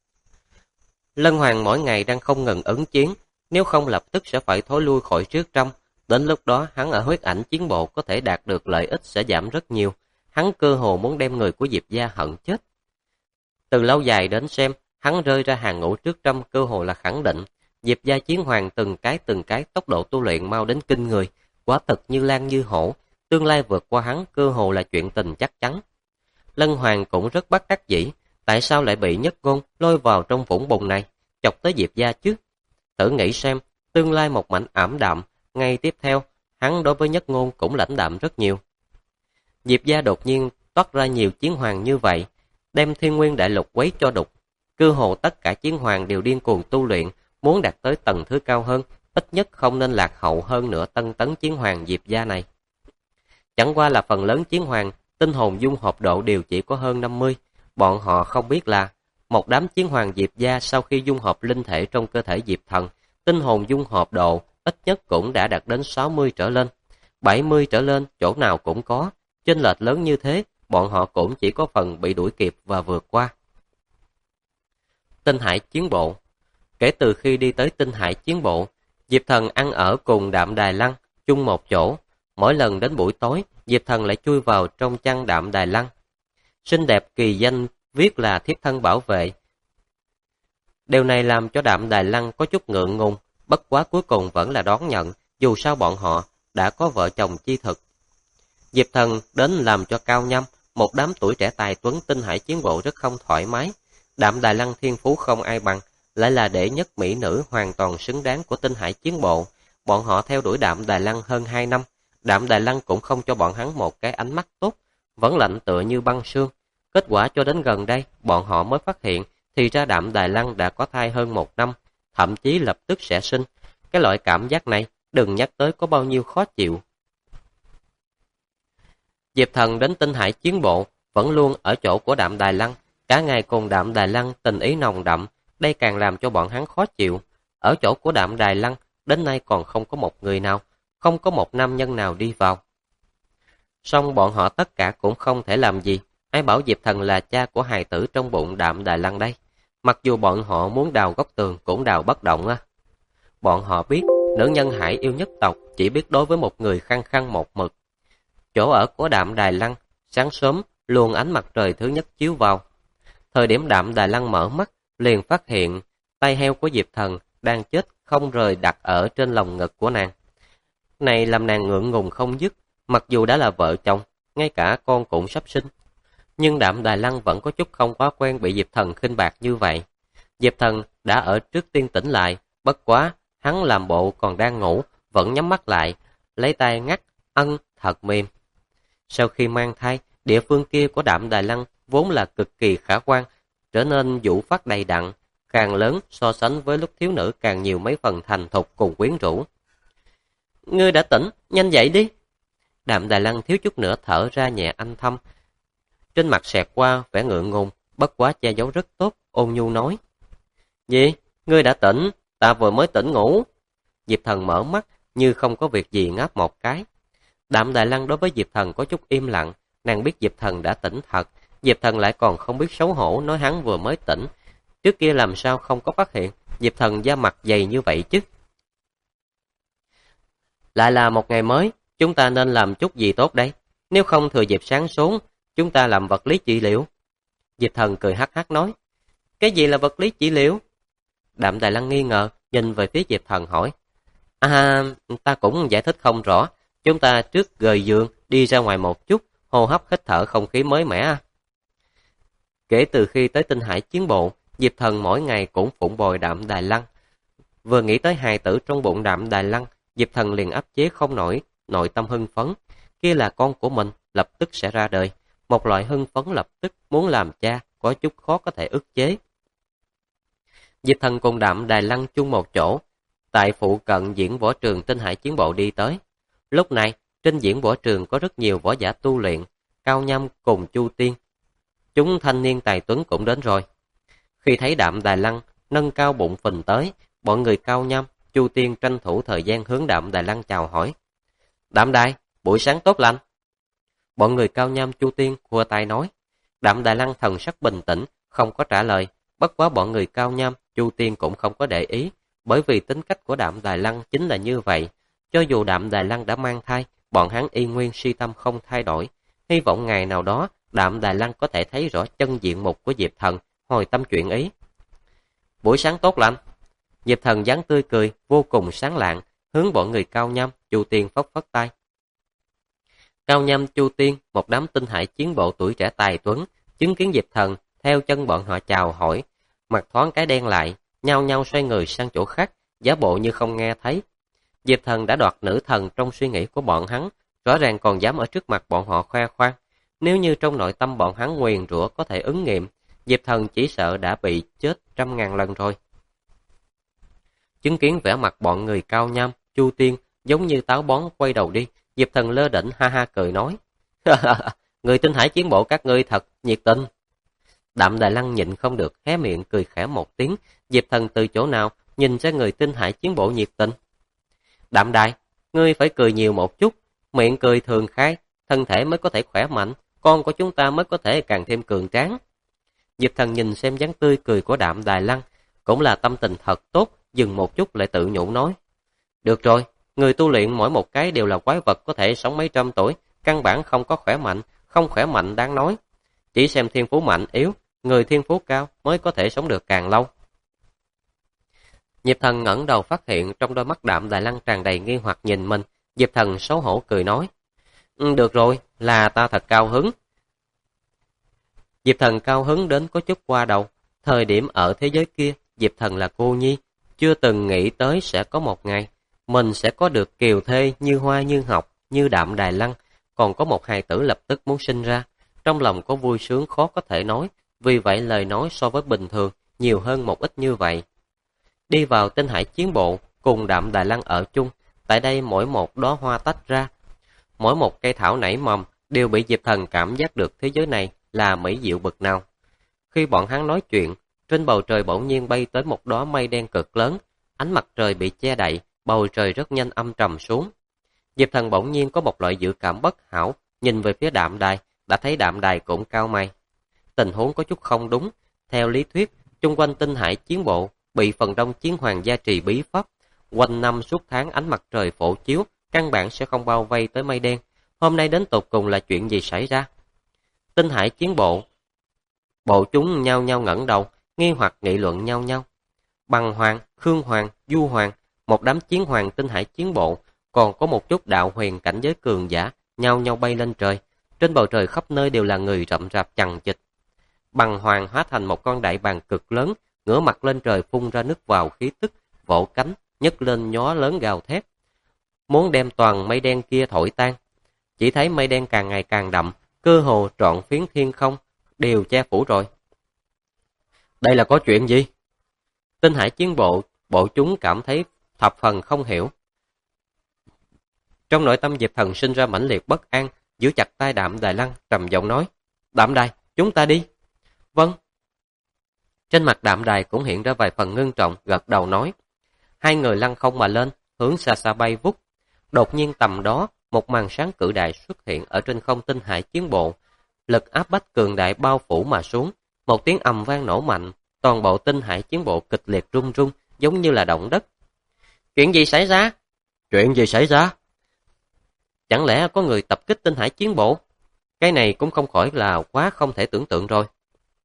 Lân Hoàng mỗi ngày đang không ngừng ứng chiến, nếu không lập tức sẽ phải thối lui khỏi trước trăm, đến lúc đó hắn ở huyết ảnh chiến bộ có thể đạt được lợi ích sẽ giảm rất nhiều, hắn cơ hồ muốn đem người của Diệp gia hận chết. Từ lâu dài đến xem, hắn rơi ra hàng ngũ trước trăm cơ hồ là khẳng định, Diệp gia chiến hoàng từng cái tốc độ tu luyện mau đến kinh người, quả thực như lan như hổ, tương lai vượt qua hắn cơ hồ là chuyện tình chắc chắn. Lân Hoàng cũng rất bất đắc dĩ, tại sao lại bị Nhất Ngôn lôi vào trong vũng bùn này, chọc tới Diệp gia chứ? Thử nghĩ xem, tương lai một mảnh ảm đạm, ngay tiếp theo, hắn đối với Nhất Ngôn cũng lãnh đạm rất nhiều. Diệp gia đột nhiên toát ra nhiều chiến hoàng như vậy, đem Thiên Nguyên Đại Lục quấy cho đục. Cơ hồ tất cả chiến hoàng đều điên cuồng tu luyện, muốn đạt tới tầng thứ cao hơn, ít nhất không nên lạc hậu hơn nửa tân tấn chiến hoàng Diệp gia này. Chẳng qua là phần lớn chiến hoàng, tinh hồn dung hợp độ đều chỉ có hơn 50, bọn họ không biết là một đám chiến hoàng Diệp gia sau khi dung hợp linh thể trong cơ thể Diệp Thần, tinh hồn dung hợp độ ít nhất cũng đã đạt đến 60 trở lên, 70 trở lên chỗ nào cũng có, chênh lệch lớn như thế, bọn họ cũng chỉ có phần bị đuổi kịp và vượt qua. Tinh Hải chiến bộ. Kể từ khi đi tới Tinh Hải chiến bộ, Diệp Thần ăn ở cùng Đạm Đài Lăng chung một chỗ, Mỗi lần đến buổi tối, Diệp Thần lại chui vào trong chăn Đạm Đài Lăng. Xinh đẹp kỳ danh viết là thiếp thân bảo vệ. Điều này làm cho Đạm Đài Lăng có chút ngượng ngùng, bất quá cuối cùng vẫn là đón nhận, dù sao bọn họ đã có vợ chồng chi thực. Diệp Thần đến làm cho Cao Nhâm, một đám tuổi trẻ tài tuấn tinh hải chiến bộ rất không thoải mái. Đạm Đài Lăng thiên phú không ai bằng, lại là đệ nhất mỹ nữ hoàn toàn xứng đáng của tinh hải chiến bộ. Bọn họ theo đuổi Đạm Đài Lăng hơn 2 năm, Đạm Đài Lăng cũng không cho bọn hắn một cái ánh mắt tốt, vẫn lạnh tựa như băng sương. Kết quả cho đến gần đây, bọn họ mới phát hiện, thì ra Đạm Đài Lăng đã có thai hơn 1 năm, thậm chí lập tức sẽ sinh. Cái loại cảm giác này, đừng nhắc tới có bao nhiêu khó chịu. Diệp Thần đến tinh hải chiến bộ, vẫn luôn ở chỗ của Đạm Đài Lăng, cả ngày cùng Đạm Đài Lăng tình ý nồng đậm, đây càng làm cho bọn hắn khó chịu. Ở chỗ của Đạm Đài Lăng, đến nay còn không có một người nào, không có một nam nhân nào đi vào. Song bọn họ tất cả cũng không thể làm gì, ai bảo Diệp Thần là cha của hài tử trong bụng Đạm Đài Lăng đây. Mặc dù bọn họ muốn đào góc tường cũng đào bất động á. Bọn họ biết, nữ nhân hải yêu nhất tộc chỉ biết đối với một người khăng khăng một mực. Chỗ ở của Đạm Đài Lăng, sáng sớm, luồng ánh mặt trời thứ nhất chiếu vào. Thời điểm Đạm Đài Lăng mở mắt, liền phát hiện tay heo của Diệp Thần đang chết không rời đặt ở trên lồng ngực của nàng. Này làm nàng ngượng ngùng không dứt, mặc dù đã là vợ chồng, ngay cả con cũng sắp sinh. Nhưng Đạm Đài Lăng vẫn có chút không quá quen bị Diệp Thần khinh bạc như vậy. Diệp Thần đã ở trước tiên tỉnh lại, bất quá, hắn làm bộ còn đang ngủ, vẫn nhắm mắt lại, lấy tay ngắt, ân, thật mềm. Sau khi mang thai, địa phương kia của Đạm Đài Lăng vốn là cực kỳ khả quan, trở nên vũ phát đầy đặn, càng lớn so sánh với lúc thiếu nữ càng nhiều mấy phần thành thục cùng quyến rũ. Ngươi đã tỉnh, nhanh dậy đi. Đạm Đài Lăng thiếu chút nữa thở ra nhẹ âm thâm. Trên mặt xẹt qua vẻ ngượng ngùng, bất quá che giấu rất tốt, ôn nhu nói. Gì? Ngươi đã tỉnh, ta vừa mới tỉnh ngủ. Diệp Thần mở mắt, như không có việc gì ngáp một cái. Đạm Đài Lăng đối với Diệp Thần có chút im lặng, nàng biết Diệp Thần đã tỉnh thật, Diệp Thần lại còn không biết xấu hổ nói hắn vừa mới tỉnh. Trước kia làm sao không có phát hiện, Diệp Thần da mặt dày như vậy chứ. Lại là một ngày mới, chúng ta nên làm chút gì tốt đây? Nếu không thừa dịp sáng xuống, chúng ta làm vật lý trị liệu. Diệp Thần cười hắc hắc nói. Cái gì là vật lý trị liệu? Đạm Đài Lăng nghi ngờ, nhìn về phía Diệp Thần hỏi. À, ta cũng giải thích không rõ. Chúng ta trước gời giường, đi ra ngoài một chút, hô hấp hít thở không khí mới mẻ. Kể từ khi tới tinh hải chiến bộ, Diệp Thần mỗi ngày cũng phụng bồi Đạm Đài Lăng. Vừa nghĩ tới hài tử trong bụng Đạm Đài Lăng, Diệp Thần liền áp chế không nổi, nội tâm hưng phấn. Kia là con của mình, lập tức sẽ ra đời. Một loại hưng phấn lập tức muốn làm cha, có chút khó có thể ức chế. Diệp Thần cùng Đạm Đài Lăng chung một chỗ, tại phụ cận diễn võ trường tinh hải chiến bộ đi tới. Lúc này, trên diễn võ trường có rất nhiều võ giả tu luyện, Cao Nhâm cùng Chu Tiên. Chúng thanh niên tài tuấn cũng đến rồi. Khi thấy Đạm Đài Lăng nâng cao bụng phình tới, bọn người Cao Nhâm, Chu Tiên tranh thủ thời gian hướng Đạm Đài Lăng chào hỏi. Đạm Đài, buổi sáng tốt lành. Bọn người Cao Nhâm, Chu Tiên khua tay nói. Đạm Đài Lăng thần sắc bình tĩnh, không có trả lời. Bất quá bọn người Cao Nhâm, Chu Tiên cũng không có để ý, bởi vì tính cách của Đạm Đài Lăng chính là như vậy. Cho dù Đạm Đài Lăng đã mang thai, bọn hắn y nguyên si tâm không thay đổi. Hy vọng ngày nào đó, Đạm Đài Lăng có thể thấy rõ chân diện mục của Diệp Thần, hồi tâm chuyện ý. Buổi sáng tốt lành. Diệp Thần dáng tươi cười, vô cùng sáng lạng, hướng bọn người Cao Nhâm, Chu Tiên phất phất tay. Cao Nhâm, Chu Tiên, một đám tinh hải chiến bộ tuổi trẻ tài tuấn, chứng kiến Diệp Thần, theo chân bọn họ chào hỏi, mặt thoáng cái đen lại, nhao nhao xoay người sang chỗ khác, giả bộ như không nghe thấy. Diệp Thần đã đoạt nữ thần trong suy nghĩ của bọn hắn, rõ ràng còn dám ở trước mặt bọn họ khoe khoang. Nếu như trong nội tâm bọn hắn nguyền rủa có thể ứng nghiệm, Diệp Thần chỉ sợ đã bị chết 100.000 lần rồi. Chứng kiến vẻ mặt bọn người Cao Nhâm, Chu Tiên giống như táo bón quay đầu đi, Diệp Thần lơ đễnh ha ha cười nói. Người tinh hải chiến bộ các ngươi thật nhiệt tình. Đạm Đài Lăng nhịn không được hé miệng cười khẽ một tiếng. Diệp Thần từ chỗ nào nhìn ra người tinh hải chiến bộ nhiệt tình? Đạm Đài, ngươi phải cười nhiều một chút, miệng cười thường khai, thân thể mới có thể khỏe mạnh, con của chúng ta mới có thể càng thêm cường tráng. Diệp Thần nhìn xem dáng tươi cười của Đạm Đài Lăng, cũng là tâm tình thật tốt, dừng một chút lại tự nhủ nói. Được rồi, Người tu luyện mỗi một cái đều là quái vật có thể sống mấy trăm tuổi, căn bản không có khỏe mạnh, không khỏe mạnh đáng nói. Chỉ xem thiên phú mạnh yếu, người thiên phú cao mới có thể sống được càng lâu. Diệp Thần ngẩng đầu phát hiện trong đôi mắt Đạm Đài Lăng tràn đầy nghi hoặc nhìn mình. Diệp Thần xấu hổ cười nói, được rồi, là ta thật cao hứng. Diệp Thần cao hứng đến có chút qua đầu. Thời điểm ở thế giới kia, Diệp Thần là cô nhi, chưa từng nghĩ tới sẽ có một ngày mình sẽ có được kiều thê như Hoa Như Ngọc, như Đạm Đài Lăng, còn có một hài tử lập tức muốn sinh ra. Trong lòng có vui sướng khó có thể nói, vì vậy lời nói so với bình thường nhiều hơn một ít như vậy. Đi vào Tinh Hải Chiến Bộ, cùng Đạm Đài Lăng ở chung, tại đây mỗi một đóa hoa tách ra, mỗi một cây thảo nảy mầm đều bị Diệp Thần cảm giác được thế giới này là mỹ diệu bực nào. Khi bọn hắn nói chuyện, trên bầu trời bỗng nhiên bay tới một đóa mây đen cực lớn, ánh mặt trời bị che đậy, bầu trời rất nhanh âm trầm xuống. Diệp Thần bỗng nhiên có một loại dự cảm bất hảo, nhìn về phía Đạm Đài, đã thấy Đạm Đài cũng cao mày. Tình huống có chút không đúng, theo lý thuyết, chung quanh Tinh Hải Chiến Bộ bị phần đông chiến hoàng gia trì bí pháp, quanh năm suốt tháng ánh mặt trời phổ chiếu, căn bản sẽ không bao vây tới mây đen. Hôm nay đến tột cùng là chuyện gì xảy ra? Tinh Hải Chiến Bộ, bộ chúng nhao nhao ngẩng đầu, nghi hoặc nghị luận nhau nhau. Bằng Hoàng, Khương Hoàng, Du Hoàng, một đám chiến hoàng Tinh Hải Chiến Bộ, còn có một chút đạo huyền cảnh giới cường giả, nhao nhao bay lên trời. Trên bầu trời khắp nơi đều là người rậm rạp chằng chịt. Bằng Hoàng hóa thành một con đại bàng cực lớn, ngửa mặt lên trời phun ra nước vào khí tức, vỗ cánh, nhấc lên gió lớn gào thét, muốn đem toàn mây đen kia thổi tan. Chỉ thấy mây đen càng ngày càng đậm, cơ hồ trọn phiến thiên không đều che phủ rồi. Đây là có chuyện gì? Tinh Hải Chiến Bộ, bộ chúng cảm thấy thập phần không hiểu. Trong nội tâm Diệp Thần sinh ra mãnh liệt bất an, giữ chặt tay Đạm Đài Lăng, trầm giọng nói, Đạm Đài, chúng ta đi. Vâng. Trên mặt Đạm Đài cũng hiện ra vài phần ngưng trọng, gật đầu nói. Hai người lăng không mà lên, hướng xa xa bay vút. Đột nhiên tầm đó, một màn sáng cự đại xuất hiện ở trên không Tinh Hải Chiến Bộ. Lực áp bách cường đại bao phủ mà xuống, một tiếng ầm vang nổ mạnh, toàn bộ Tinh Hải Chiến Bộ kịch liệt rung rung, giống như là động đất. Chuyện gì xảy ra? Chuyện gì xảy ra? Chẳng lẽ có người tập kích Tinh Hải Chiến Bộ? Cái này cũng không khỏi là quá không thể tưởng tượng rồi.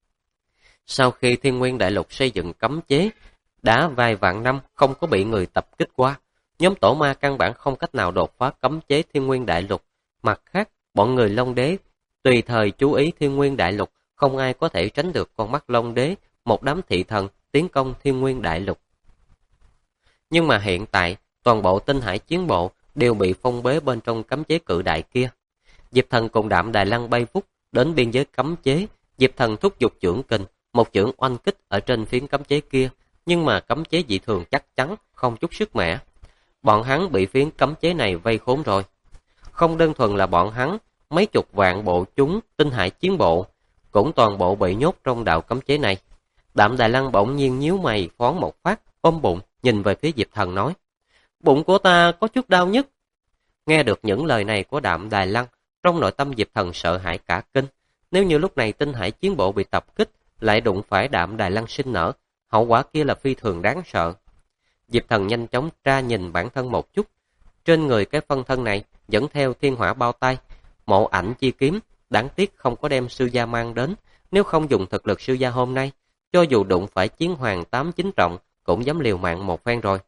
Sau khi Thiên Nguyên Đại Lục xây dựng cấm chế, đã vài vạn năm không có bị người tập kích qua, nhóm tổ ma căn bản không cách nào đột phá cấm chế Thiên Nguyên Đại Lục. Mặt khác, bọn người Long Đế tùy thời chú ý Thiên Nguyên Đại Lục, không ai có thể tránh được con mắt Long Đế, một đám thị thần tiến công Thiên Nguyên Đại Lục. Nhưng mà hiện tại, toàn bộ Tinh Hải Chiến Bộ đều bị phong bế bên trong cấm chế cự đại kia. Diệp Thần cùng Đạm Đài Lăng bay vút đến biên giới cấm chế, Diệp Thần thúc giục chưởng kình, một chưởng oanh kích ở trên phiến cấm chế kia, nhưng mà cấm chế dị thường chắc chắn, không chút sức mẻ. Bọn hắn bị phiến cấm chế này vây khốn rồi. Không đơn thuần là bọn hắn, mấy chục vạn bộ chúng Tinh Hải Chiến Bộ cũng toàn bộ bị nhốt trong đạo cấm chế này. Đạm Đài Lăng bỗng nhiên nhíu mày phón một phát, ôm bụng, nhìn về phía Diệp Thần nói, bụng của ta có chút đau nhức. Nghe được những lời này của Đạm Đài Lăng, trong nội tâm Diệp Thần sợ hãi cả kinh. Nếu như lúc này Tinh Hải Chiến Bộ bị tập kích, lại đụng phải Đạm Đài Lăng sinh nở, hậu quả kia là phi thường đáng sợ. Diệp Thần nhanh chóng tra nhìn bản thân một chút. Trên người cái phân thân này dẫn theo thiên hỏa bao tay, mộ ảnh chi kiếm, đáng tiếc không có đem sư gia mang đến. Nếu không dùng thực lực sư gia hôm nay, cho dù đụng phải chiến hoàng 8-9 trọng, cũng dám liều mạng một phen rồi.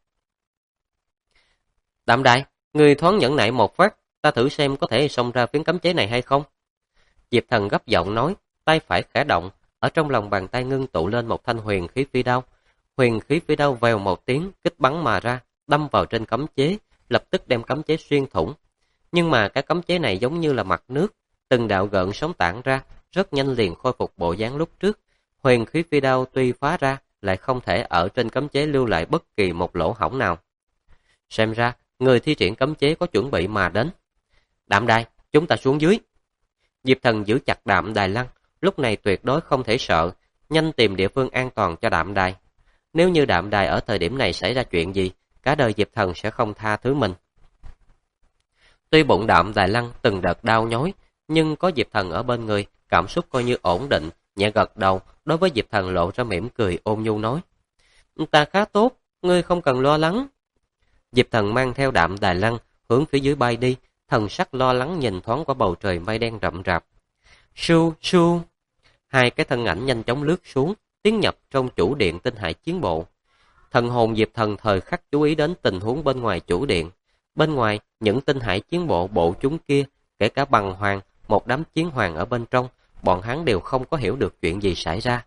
Đạm Đài, người thoáng nhẫn nại một phát, ta thử xem có thể xông ra phiến cấm chế này hay không. Diệp Thần gấp giọng nói, tay phải khẽ động, ở trong lòng bàn tay ngưng tụ lên một thanh huyền khí phi đao. Huyền khí phi đao vèo một tiếng, kích bắn mà ra, đâm vào trên cấm chế, lập tức đem cấm chế xuyên thủng. Nhưng mà cái cấm chế này giống như là mặt nước, từng đạo gợn sóng tản ra, rất nhanh liền khôi phục bộ dáng lúc trước. Huyền khí phi đao tuy phá ra, lại không thể ở trên cấm chế lưu lại bất kỳ một lỗ hổng nào. Xem ra, người thi triển cấm chế có chuẩn bị mà đến. Đạm Đài, chúng ta xuống dưới. Diệp Thần giữ chặt Đạm Đài Lăng, lúc này tuyệt đối không thể sợ, nhanh tìm địa phương an toàn cho Đạm Đài. Nếu như Đạm Đài ở thời điểm này xảy ra chuyện gì, cả đời Diệp Thần sẽ không tha thứ mình. Tuy bụng Đạm Đài Lăng từng đợt đau nhói, nhưng có Diệp Thần ở bên người, cảm xúc coi như ổn định, nhẹ gật đầu, đối với Diệp Thần lộ ra mỉm cười ôn nhu nói. Ta khá tốt, ngươi không cần lo lắng. Diệp Thần mang theo Đạm Đài Lăng hướng phía dưới bay đi, thần sắc lo lắng nhìn thoáng qua bầu trời mây đen rậm rạp. Su su, hai cái thân ảnh nhanh chóng lướt xuống, tiến nhập trong chủ điện Tinh Hải chiến bộ. Thần hồn Diệp Thần thời khắc chú ý đến tình huống bên ngoài chủ điện. Bên ngoài, những Tinh Hải chiến bộ bộ chúng kia, kể cả Bằng Hoàng, một đám chiến hoàng ở bên trong, bọn hắn đều không có hiểu được chuyện gì xảy ra.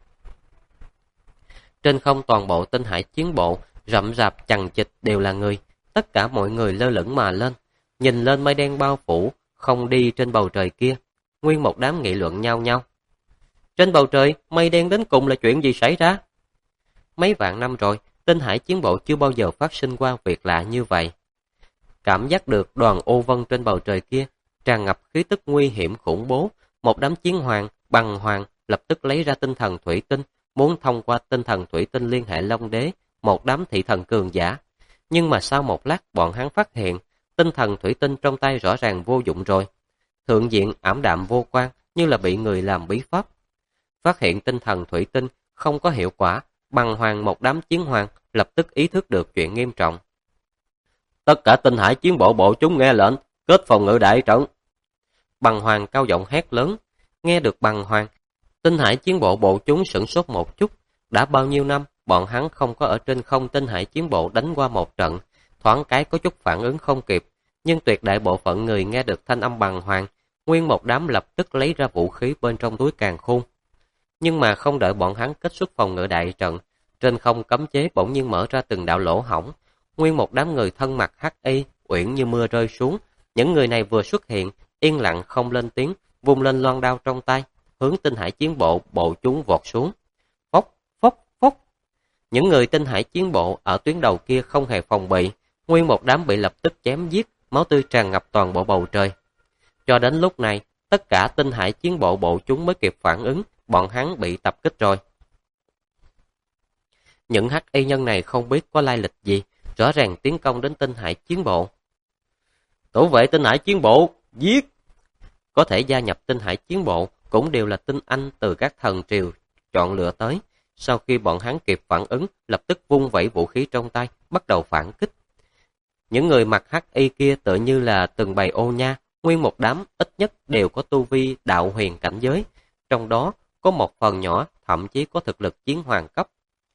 Trên không toàn bộ Tinh Hải chiến bộ, rậm rạp chằng chịt đều là người, tất cả mọi người lơ lửng mà lên, nhìn lên mây đen bao phủ, không đi trên bầu trời kia. Nguyên một đám nghị luận nhau nhau. Trên bầu trời, mây đen đến cùng là chuyện gì xảy ra? Mấy vạn năm rồi, Tinh Hải chiến bộ chưa bao giờ phát sinh qua việc lạ như vậy. Cảm giác được đoàn ô vân trên bầu trời kia, tràn ngập khí tức nguy hiểm khủng bố, một đám chiến hoàng, Bằng Hoàng lập tức lấy ra tinh thần thủy tinh, muốn thông qua tinh thần thủy tinh liên hệ Long Đế, một đám thị thần cường giả. Nhưng mà sau một lát bọn hắn phát hiện, tinh thần thủy tinh trong tay rõ ràng vô dụng rồi. Thượng diện ảm đạm vô quang, như là bị người làm bí pháp. Phát hiện tinh thần thủy tinh không có hiệu quả, Bằng Hoàng một đám chiến hoàng lập tức ý thức được chuyện nghiêm trọng. Tất cả Tinh Hải chiến bộ bộ chúng nghe lệnh, kết phòng ngự đại trận. Bằng Hoàng cao giọng hét lớn, nghe được Bằng Hoàng. Tinh Hải chiến bộ bộ chúng sửng sốt một chút, đã bao nhiêu năm bọn hắn không có ở trên không Tinh Hải chiến bộ đánh qua một trận, thoáng cái có chút phản ứng không kịp, nhưng tuyệt đại bộ phận người nghe được thanh âm Bằng Hoàng, nguyên một đám lập tức lấy ra vũ khí bên trong túi càn khôn. Nhưng mà không đợi bọn hắn kết xuất phòng ngự đại trận, trên không cấm chế bỗng nhiên mở ra từng đạo lỗ hổng, nguyên một đám người thân mặc hắc y, uyển như mưa rơi xuống. Những người này vừa xuất hiện, yên lặng không lên tiếng, vung lên loan đao trong tay, hướng Tinh Hải chiến bộ bộ chúng vọt xuống. Phốc, phốc, phốc. Những người Tinh Hải chiến bộ ở tuyến đầu kia không hề phòng bị, nguyên một đám bị lập tức chém giết, máu tươi tràn ngập toàn bộ bầu trời. Cho đến lúc này, tất cả Tinh Hải chiến bộ bộ chúng mới kịp phản ứng, bọn hắn bị tập kích rồi. Những hắc y nhân này không biết có lai lịch gì, rõ ràng tiến công đến Tinh Hải chiến bộ. Thủ vệ Tinh Hải chiến bộ, giết! Có thể gia nhập Tinh Hải chiến bộ cũng đều là tinh anh từ các thần triều chọn lựa tới. Sau khi bọn hắn kịp phản ứng, lập tức vung vẩy vũ khí trong tay, bắt đầu phản kích. Những người mặc hắc y kia tựa như là từng bầy ô nha, nguyên một đám ít nhất đều có tu vi đạo huyền cảnh giới, trong đó có một phần nhỏ thậm chí có thực lực chiến hoàng cấp.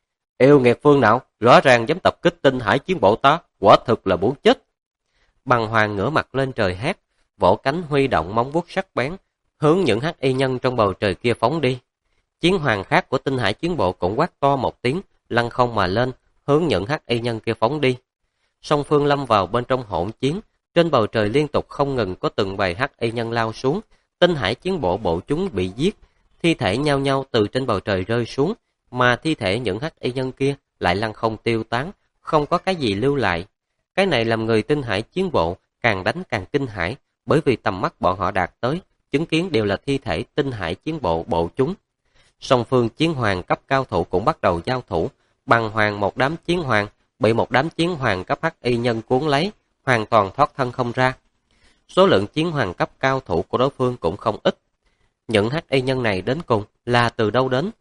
Yêu nghiệt phương nào, rõ ràng dám tập kích Tinh Hải chiến bộ ta, quả thực là muốn chết. Bằng Hoàng ngửa mặt lên trời hét, vỗ cánh huy động móng vuốt sắc bén, hướng những hắc y nhân trong bầu trời kia phóng đi. Chiến hoàng khác của Tinh Hải chiến bộ cũng quát to một tiếng, lăn không mà lên, hướng những hắc y nhân kia phóng đi. Song phương lâm vào bên trong hỗn chiến, trên bầu trời liên tục không ngừng có từng bầy hắc y nhân lao xuống, Tinh Hải chiến bộ bộ chúng bị giết, thi thể nhao nhao từ trên bầu trời rơi xuống, mà thi thể những hắc y nhân kia lại lăn không tiêu tán, không có cái gì lưu lại. Cái này làm người Tinh Hải chiến bộ càng đánh càng kinh hãi, bởi vì tầm mắt bọn họ đạt tới, chứng kiến đều là thi thể Tinh Hải chiến bộ bộ chúng. Song phương chiến hoàng cấp cao thủ cũng bắt đầu giao thủ, Bằng Hoàng một đám chiến hoàng bị một đám chiến hoàng cấp hắc y nhân cuốn lấy, hoàn toàn thoát thân không ra. Số lượng chiến hoàng cấp cao thủ của đối phương cũng không ít. Những hắc y nhân này đến cùng là từ đâu đến?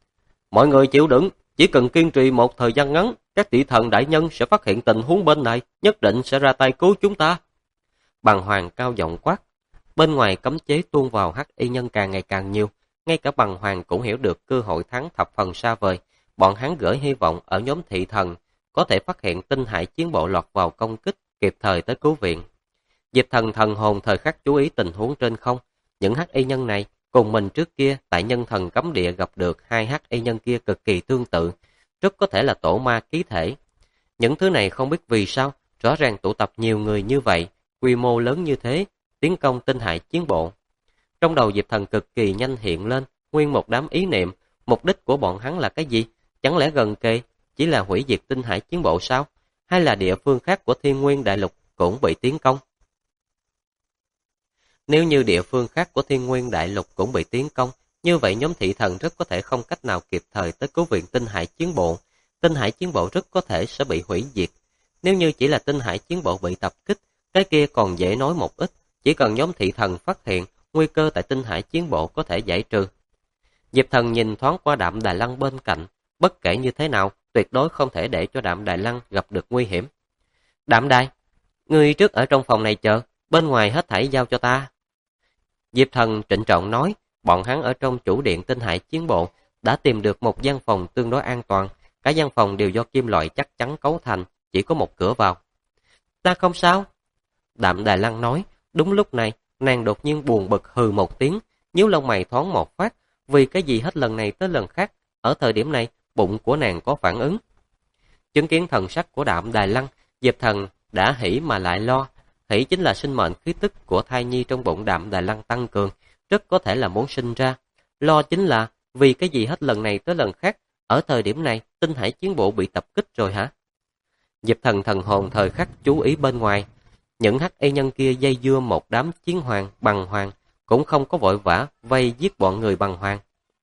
Mọi người chịu đựng, chỉ cần kiên trì một thời gian ngắn, các tỷ thần đại nhân sẽ phát hiện tình huống bên này, nhất định sẽ ra tay cứu chúng ta. Bằng Hoàng cao giọng quát. Bên ngoài cấm chế tuôn vào hắc y nhân càng ngày càng nhiều, ngay cả Bằng Hoàng cũng hiểu được cơ hội thắng thập phần xa vời. Bọn hắn gửi hy vọng ở nhóm thị thần, có thể phát hiện Tinh Hải chiến bộ lọt vào công kích, kịp thời tới cứu viện. Diệp Thần thần hồn thời khắc chú ý tình huống trên không. Những hắc y nhân này cùng mình trước kia tại nhân thần cấm địa gặp được hai hắc y nhân kia cực kỳ tương tự, rất có thể là tổ ma ký thể. Những thứ này không biết vì sao, rõ ràng tụ tập nhiều người như vậy, quy mô lớn như thế, tiến công Tinh Hải chiến bộ. Trong đầu Diệp Thần cực kỳ nhanh hiện lên, nguyên một đám ý niệm, mục đích của bọn hắn là cái gì? Chẳng lẽ gần kề chỉ là hủy diệt Tinh Hải chiến bộ sao? Hay là địa phương khác của Thiên Nguyên Đại Lục cũng bị tiến công? Nếu như địa phương khác của Thiên Nguyên Đại Lục cũng bị tiến công, như vậy nhóm thị thần rất có thể không cách nào kịp thời tới cứu viện Tinh Hải chiến bộ. Tinh Hải chiến bộ rất có thể sẽ bị hủy diệt. Nếu như chỉ là Tinh Hải chiến bộ bị tập kích, cái kia còn dễ nói một ít, chỉ cần nhóm thị thần phát hiện, nguy cơ tại Tinh Hải chiến bộ có thể giải trừ. Diệp Thần nhìn thoáng qua Đạm Đài Lăng bên cạnh, bất kể như thế nào, tuyệt đối không thể để cho Đạm Đài Lăng gặp được nguy hiểm. Đạm Đài, ngươi trước ở trong phòng này chờ, bên ngoài hết thảy giao cho ta. Diệp Thần trịnh trọng nói, bọn hắn ở trong chủ điện Tinh Hải chiến bộ đã tìm được một gian phòng tương đối an toàn, cả gian phòng đều do kim loại chắc chắn cấu thành, chỉ có một cửa vào. Ta không sao. Đạm Đài Lăng nói, đúng lúc này, nàng đột nhiên buồn bực hừ một tiếng, nhíu lông mày thoáng một phát, vì cái gì hết lần này tới lần khác, ở thời điểm này, bụng của nàng có phản ứng. Chứng kiến thần sắc của Đạm Đài Lăng, Diệp Thần đã hỉ mà lại lo. Hỉ chính là sinh mệnh khí tức của thai nhi trong bụng Đạm Đài Lăng tăng cường, rất có thể là muốn sinh ra. Lo chính là vì cái gì hết lần này tới lần khác, ở thời điểm này Tinh Hải chiến bộ bị tập kích rồi hả? Diệp Thần thần hồn thời khắc chú ý bên ngoài, những hắc y nhân kia dây dưa một đám chiến hoàng, bằng hoàng, cũng không có vội vã vây giết bọn người bằng hoàng.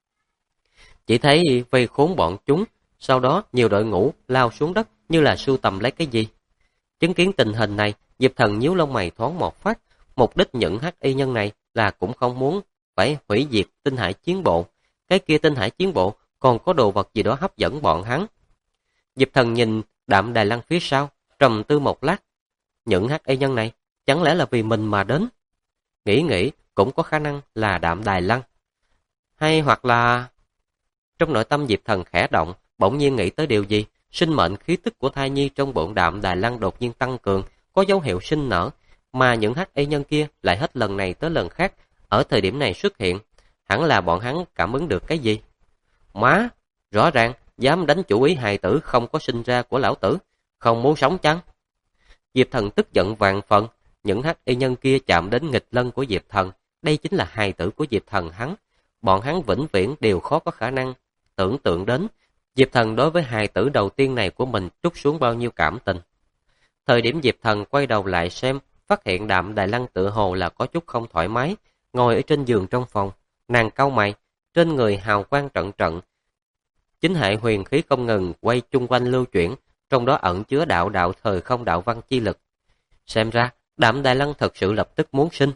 Chỉ thấy vây khốn bọn chúng, sau đó nhiều đội ngũ lao xuống đất như là sưu tầm lấy cái gì. Chứng kiến tình hình này, Diệp Thần nhíu lông mày thoáng một phát, mục đích những hắc y nhân này là cũng không muốn phải hủy diệt Tinh Hải chiến bộ. Cái kia Tinh Hải chiến bộ còn có đồ vật gì đó hấp dẫn bọn hắn. Diệp Thần nhìn Đạm Đài Lăng phía sau, trầm tư một lát. Những hắc y nhân này chẳng lẽ là vì mình mà đến? Nghĩ cũng có khả năng là Đạm Đài Lăng. Hay hoặc là... Trong nội tâm Diệp Thần khẽ động, bỗng nhiên nghĩ tới điều gì, sinh mệnh khí tức của thai nhi trong bụng Đạm Đài Lăng đột nhiên tăng cường, có dấu hiệu sinh nở, mà những hắc y nhân kia lại hết lần này tới lần khác, ở thời điểm này xuất hiện, hẳn là bọn hắn cảm ứng được cái gì. Má, rõ ràng, dám đánh chủ ý hài tử không có sinh ra của lão tử, không muốn sống chăng? Diệp Thần tức giận vạn phần, những hắc y nhân kia chạm đến nghịch lân của Diệp Thần, đây chính là hài tử của Diệp Thần hắn, bọn hắn vĩnh viễn đều khó có khả năng tưởng tượng đến Diệp Thần đối với hài tử đầu tiên này của mình trút xuống bao nhiêu cảm tình. Thời điểm Diệp Thần quay đầu lại xem, phát hiện Đạm Đài Lăng tựa hồ là có chút không thoải mái, ngồi ở trên giường trong phòng, nàng cau mày, trên người hào quang trận trận. Chính hệ huyền khí không ngừng quay chung quanh lưu chuyển, trong đó ẩn chứa đạo thời không đạo văn chi lực. Xem ra, Đạm Đài Lăng thật sự lập tức muốn sinh.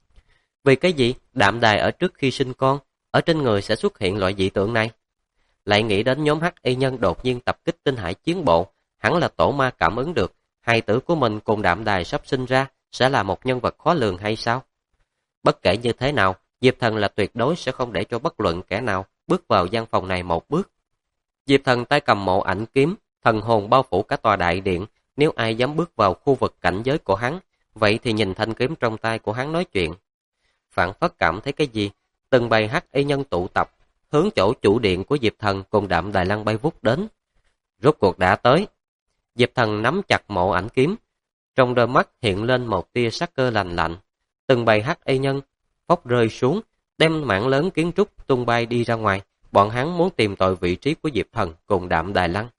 Vì cái gì Đạm Đài ở trước khi sinh con, ở trên người sẽ xuất hiện loại dị tượng này? Lại nghĩ đến nhóm hắc y nhân đột nhiên tập kích Tinh Hải chiến bộ, hẳn là tổ ma cảm ứng được, hài tử của mình cùng Đạm Đài sắp sinh ra sẽ là một nhân vật khó lường hay sao? Bất kể như thế nào, Diệp Thần là tuyệt đối sẽ không để cho bất luận kẻ nào bước vào gian phòng này một bước. Diệp Thần tay cầm mộ ảnh kiếm, thần hồn bao phủ cả tòa đại điện, nếu ai dám bước vào khu vực cảnh giới của hắn, vậy thì nhìn thanh kiếm trong tay của hắn nói chuyện. Phản phất cảm thấy cái gì, từng bầy hắc y nhân tụ tập, hướng chỗ chủ điện của Diệp Thần cùng Đạm Đài Lăng bay vút đến. Rốt cuộc đã tới. Diệp Thần nắm chặt mộ ảnh kiếm, trong đôi mắt hiện lên một tia sắc cơ lạnh lạnh. Từng bầy hắc y nhân phốc rơi xuống, đem mảng lớn kiến trúc tung bay đi ra ngoài. Bọn hắn muốn tìm tội vị trí của Diệp Thần cùng Đạm Đài Lăng.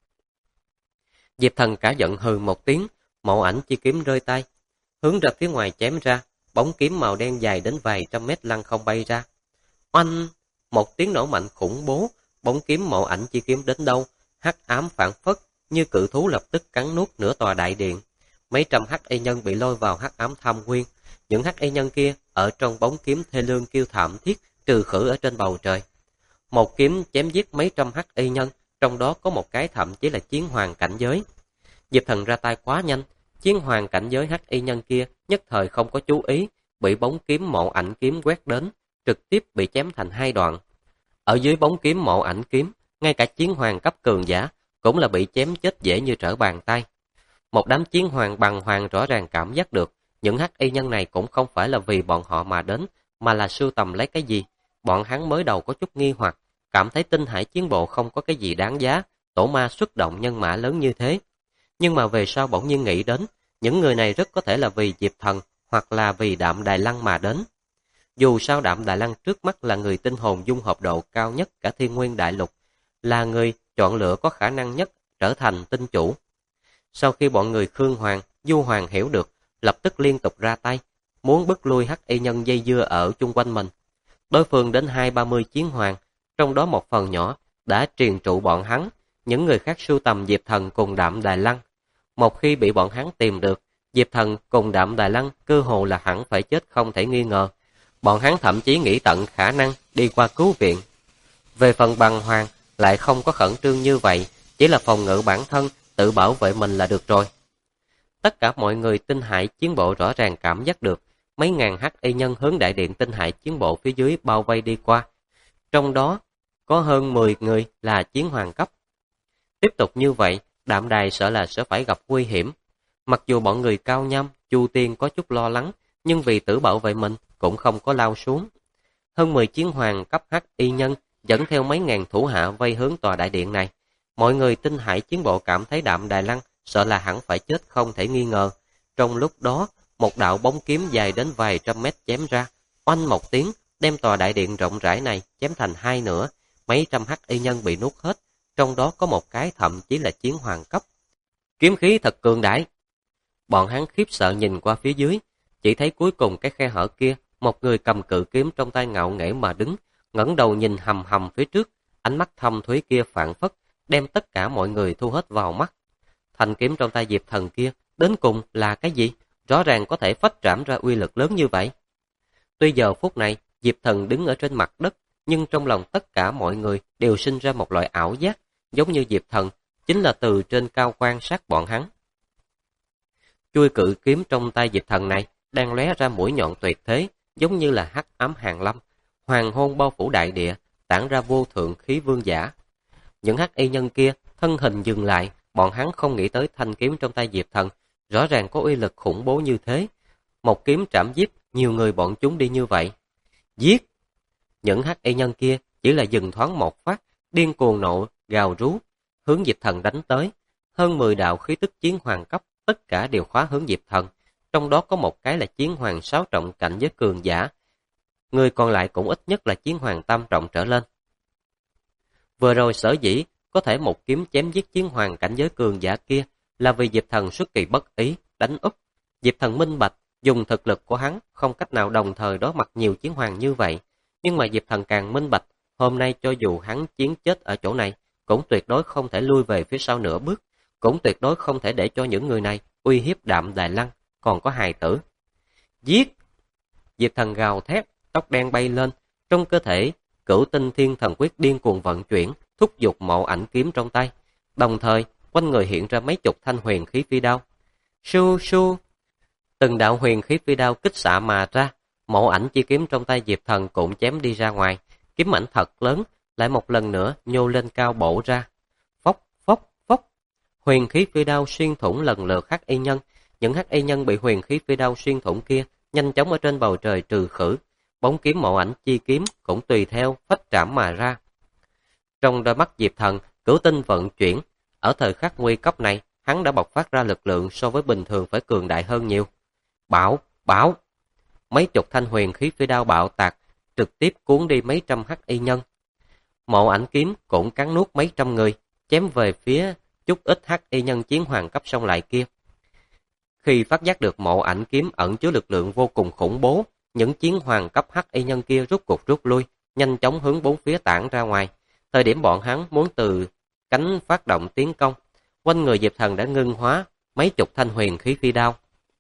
Diệp Thần cả giận hừ một tiếng, mộ ảnh chi kiếm rơi tay, hướng ra phía ngoài chém ra, bóng kiếm màu đen dài đến vài trăm mét lăng không bay ra. Oanh! Một tiếng nổ mạnh khủng bố, bóng kiếm mộ ảnh chi kiếm đến đâu, hắc ám phản phất, như cự thú lập tức cắn nuốt nửa tòa đại điện. Mấy trăm hắc y nhân bị lôi vào hắc ám thâm nguyên, những hắc y nhân kia ở trong bóng kiếm thê lương kêu thảm thiết, trừ khử ở trên bầu trời. Một kiếm chém giết mấy trăm hắc y nhân, trong đó có một cái thậm chí là chiến hoàng cảnh giới. Diệp Thần ra tay quá nhanh, chiến hoàng cảnh giới hắc y nhân kia nhất thời không có chú ý, bị bóng kiếm mộ ảnh kiếm quét đến, trực tiếp bị chém thành hai đoạn. Ở dưới bóng kiếm mộ ảnh kiếm, ngay cả chiến hoàng cấp cường giả cũng là bị chém chết dễ như trở bàn tay. Một đám chiến hoàng bằng hoàng rõ ràng cảm giác được, những hắc y nhân này cũng không phải là vì bọn họ mà đến, mà là sưu tầm lấy cái gì. Bọn hắn mới đầu có chút nghi hoặc, cảm thấy Tinh Hải chiến bộ không có cái gì đáng giá, tổ ma xuất động nhân mã lớn như thế. Nhưng mà về sau bỗng nhiên nghĩ đến, những người này rất có thể là vì Diệp Thần, hoặc là vì Đạm Đài Lăng mà đến. Dù sao Đạm Đài Lăng trước mắt là người tinh hồn dung hợp độ cao nhất cả Thiên Nguyên Đại Lục, là người chọn lựa có khả năng nhất trở thành tinh chủ. Sau khi bọn người Khương Hoàng, Du Hoàng hiểu được, lập tức liên tục ra tay, muốn bức lui hắc y nhân dây dưa ở chung quanh mình. Đối phương đến 20-30 chiến hoàng, trong đó một phần nhỏ đã truyền trụ bọn hắn, những người khác sưu tầm Diệp Thần cùng Đạm Đài Lăng. Một khi bị bọn hắn tìm được, Diệp Thần cùng Đạm Đài Lăng cơ hồ là hẳn phải chết không thể nghi ngờ. Bọn hắn thậm chí nghĩ tận khả năng đi qua cứu viện. Về phần Bằng Hoàng lại không có khẩn trương như vậy, chỉ là phòng ngự bản thân, tự bảo vệ mình là được rồi. Tất cả mọi người Tinh Hải chiến bộ rõ ràng cảm giác được mấy ngàn hắc y nhân hướng đại điện Tinh Hải chiến bộ phía dưới bao vây đi qua. Trong đó có hơn 10 người là chiến hoàng cấp. Tiếp tục như vậy, Đạm Đài sợ là sẽ phải gặp nguy hiểm. Mặc dù bọn người Cao Nham, Chu Tiên có chút lo lắng, nhưng vì tự bảo vệ mình cũng không có lao xuống. Hơn 10 chiến hoàng cấp hắc y nhân dẫn theo mấy ngàn thủ hạ vây hướng tòa đại điện này. Mọi người Tinh Hải chiến bộ cảm thấy Đạm Đài Lăng sợ là hẳn phải chết không thể nghi ngờ. Trong lúc đó, một đạo bóng kiếm dài đến vài trăm mét chém ra, oanh một tiếng, đem tòa đại điện rộng rãi này chém thành hai nửa. Mấy trăm hắc y nhân bị nuốt hết, trong đó có một cái thậm chí là chiến hoàng cấp. Kiếm khí thật cường đại. Bọn hắn khiếp sợ nhìn qua phía dưới, chỉ thấy cuối cùng cái khe hở kia, một người cầm cự kiếm trong tay ngạo nghễ mà đứng, ngẩng đầu nhìn hầm hầm phía trước, ánh mắt thâm thúy kia phảng phất, đem tất cả mọi người thu hết vào mắt. Thanh kiếm trong tay Diệp Thần kia, đến cùng là cái gì? Rõ ràng có thể phách trảm ra uy lực lớn như vậy. Tuy giờ phút này, Diệp Thần đứng ở trên mặt đất, nhưng trong lòng tất cả mọi người đều sinh ra một loại ảo giác, giống như Diệp Thần chính là từ trên cao quan sát bọn hắn. Chuôi cự kiếm trong tay Diệp Thần này đang lóe ra mũi nhọn tuyệt thế, giống như là hắc ám hàng lâm, hoàng hôn bao phủ đại địa, tản ra vô thượng khí vương giả. Những hắc y nhân kia thân hình dừng lại, bọn hắn không nghĩ tới thanh kiếm trong tay Diệp Thần rõ ràng có uy lực khủng bố như thế. Một kiếm trảm giết nhiều người bọn chúng đi như vậy. Giết! Những hắc y nhân kia chỉ là dừng thoáng một phát, điên cuồng nộ, gào rú, hướng Diệp Thần đánh tới. Hơn 10 đạo khí tức chiến hoàng cấp, tất cả đều khóa hướng Diệp Thần. Trong đó có một cái là chiến hoàng 6 trọng cảnh giới cường giả. Người còn lại cũng ít nhất là chiến hoàng tam trọng trở lên. Vừa rồi sở dĩ có thể một kiếm chém giết chiến hoàng cảnh giới cường giả kia là vì Diệp Thần xuất kỳ bất ý, đánh úp. Diệp Thần minh bạch, dùng thực lực của hắn không cách nào đồng thời đối mặt nhiều chiến hoàng như vậy. Nhưng mà Diệp Thần càng minh bạch, hôm nay cho dù hắn chiến chết ở chỗ này, cũng tuyệt đối không thể lui về phía sau nửa bước, cũng tuyệt đối không thể để cho những người này uy hiếp Đạm Đài Lăng, còn có hài tử. Giết! Diệp Thần gào thét, tóc đen bay lên, trong cơ thể Cửu Tinh Thiên Thần Quyết điên cuồng vận chuyển, thúc giục Mộ Ảnh kiếm trong tay, đồng thời quanh người hiện ra mấy chục thanh huyền khí phi đao. Su su! Từng đạo huyền khí phi đao kích xạ mà ra, Mộ Ảnh chi kiếm trong tay Diệp Thần cũng chém đi ra ngoài, kiếm ảnh thật lớn, lại một lần nữa nhô lên cao bổ ra. Phốc, phốc, phốc! Huyền khí phi đao xuyên thủng lần lượt hắc y nhân, những hắc y nhân bị huyền khí phi đao xuyên thủng kia nhanh chóng ở trên bầu trời trừ khử, bóng kiếm Mộ Ảnh chi kiếm cũng tùy theo phách trảm mà ra. Trong đôi mắt Diệp Thần, cửu tinh vận chuyển, ở thời khắc nguy cấp này, hắn đã bộc phát ra lực lượng so với bình thường phải cường đại hơn nhiều. Bão, bão! Mấy chục thanh huyền khí phi đao bạo tạc, trực tiếp cuốn đi mấy trăm hắc y nhân. Mộ Ảnh kiếm cũng cắn nuốt mấy trăm người, chém về phía chút ít hắc y nhân chiến hoàng cấp sông lại kia. Khi phát giác được Mộ Ảnh kiếm ẩn chứa lực lượng vô cùng khủng bố, những chiến hoàng cấp hắc y nhân kia rút cục rút lui, nhanh chóng hướng bốn phía tản ra ngoài. Thời điểm bọn hắn muốn từ cánh phát động tiến công, quanh người Diệp Thần đã ngưng hóa mấy chục thanh huyền khí phi đao.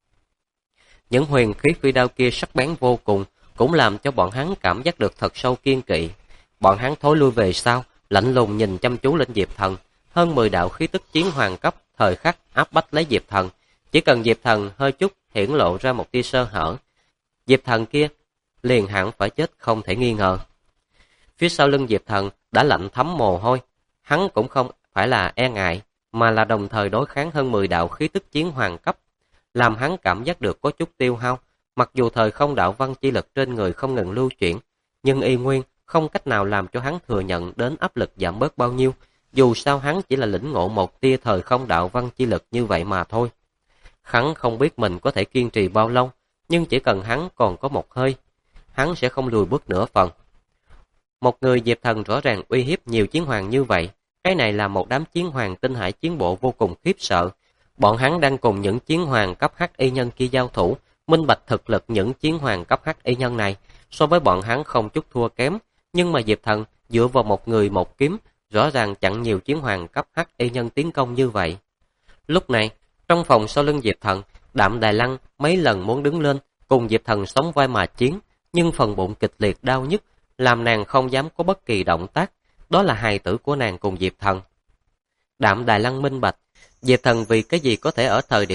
Những huyền khí phi đao kia sắc bén vô cùng, cũng làm cho bọn hắn cảm giác được thật sâu kiên kỵ. Bọn hắn thối lui về sau, lạnh lùng nhìn chăm chú lên Diệp Thần. Hơn 10 đạo khí tức chiến hoàng cấp thời khắc áp bách lấy Diệp Thần. Chỉ cần Diệp Thần hơi chút hiển lộ ra một tia sơ hở, Diệp Thần kia liền hẳn phải chết không thể nghi ngờ. Phía sau lưng Diệp Thần đã lạnh thấm mồ hôi, hắn cũng không phải là e ngại, mà là đồng thời đối kháng hơn 10 đạo khí tức chiến hoàng cấp, làm hắn cảm giác được có chút tiêu hao. Mặc dù thời không đạo văn chi lực trên người không ngừng lưu chuyển, nhưng y nguyên không cách nào làm cho hắn thừa nhận đến áp lực giảm bớt bao nhiêu, dù sao hắn chỉ là lĩnh ngộ một tia thời không đạo văn chi lực như vậy mà thôi. Hắn không biết mình có thể kiên trì bao lâu, nhưng chỉ cần hắn còn có một hơi, hắn sẽ không lùi bước nửa phần. Một người Diệp Thần rõ ràng uy hiếp nhiều chiến hoàng như vậy, cái này là một đám chiến hoàng Tinh Hải chiến bộ vô cùng khiếp sợ. Bọn hắn đang cùng những chiến hoàng cấp hắc y nhân kia giao thủ, minh bạch thực lực những chiến hoàng cấp hắc y nhân này so với bọn hắn không chút thua kém, nhưng mà Diệp Thần dựa vào một người một kiếm, rõ ràng chặn nhiều chiến hoàng cấp hắc y nhân tiến công như vậy. Lúc này, trong phòng sau lưng Diệp Thần, Đạm Đài Lăng mấy lần muốn đứng lên cùng Diệp Thần sóng vai mà chiến, nhưng phần bụng kịch liệt đau nhức làm nàng không dám có bất kỳ động tác. Đó là hài tử của nàng cùng Diệp Thần. Đạm Đài Lăng minh bạch, Diệp Thần vì cái gì có thể ở thời điểm này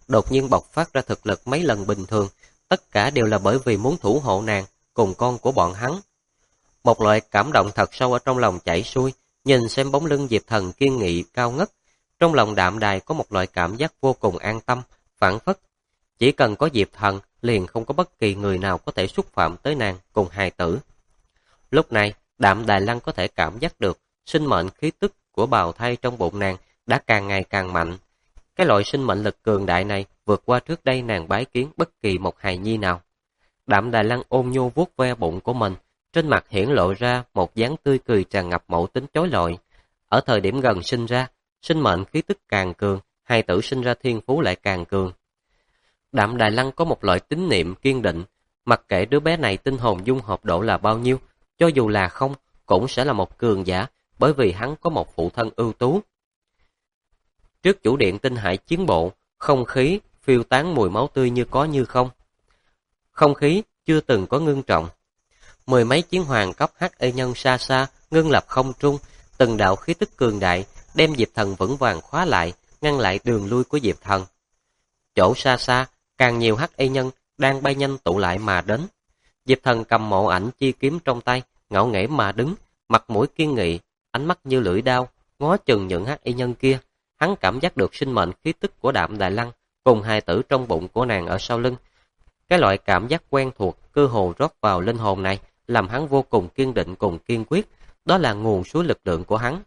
đột nhiên bộc phát ra thực lực mấy lần bình thường, tất cả đều là bởi vì muốn thủ hộ nàng cùng con của bọn hắn. Một loại cảm động thật sâu ở trong lòng chảy xuôi, nhìn xem bóng lưng Diệp Thần kiên nghị cao ngất, trong lòng Đạm Đài có một loại cảm giác vô cùng an tâm, phảng phất. Chỉ cần có Diệp Thần, liền không có bất kỳ người nào có thể xúc phạm tới nàng cùng hài tử. Lúc này, Đạm Đài Lăng có thể cảm giác được sinh mệnh khí tức của bào thai trong bụng nàng đã càng ngày càng mạnh. Cái loại sinh mệnh lực cường đại này vượt qua trước đây nàng bái kiến bất kỳ một hài nhi nào. Đạm Đài Lăng ôn nhu vuốt ve bụng của mình, trên mặt hiển lộ ra một dáng tươi cười tràn ngập mẫu tính chói lọi. Ở thời điểm gần sinh ra, sinh mệnh khí tức càng cường, hài tử sinh ra thiên phú lại càng cường. Đạm Đài Lăng có một loại tín niệm kiên định, mặc kệ đứa bé này tinh hồn dung hợp độ là bao nhiêu, cho dù là không, cũng sẽ là một cường giả, bởi vì hắn có một phụ thân ưu tú. Trước chủ điện Tinh Hải chiến bộ, không khí phiêu tán mùi máu tươi như có như không. Không khí chưa từng có ngưng trọng. Mười mấy chiến hoàng cấp hắc y nhân xa xa, ngưng lập không trung, từng đạo khí tức cường đại, đem Diệp Thần vững vàng khóa lại, ngăn lại đường lui của Diệp Thần. Chỗ xa xa, càng nhiều hắc y nhân đang bay nhanh tụ lại mà đến. Diệp Thần cầm mộ ảnh chi kiếm trong tay, ngạo nghễ mà đứng, mặt mũi kiên nghị, ánh mắt như lưỡi dao, ngó chừng những hắc y nhân kia. Hắn cảm giác được sinh mệnh khí tức của Đạm Đài Lăng cùng hài tử trong bụng của nàng ở sau lưng. Cái loại cảm giác quen thuộc cơ hồ rót vào linh hồn này, làm hắn vô cùng kiên định cùng kiên quyết, đó là nguồn suối lực lượng của hắn.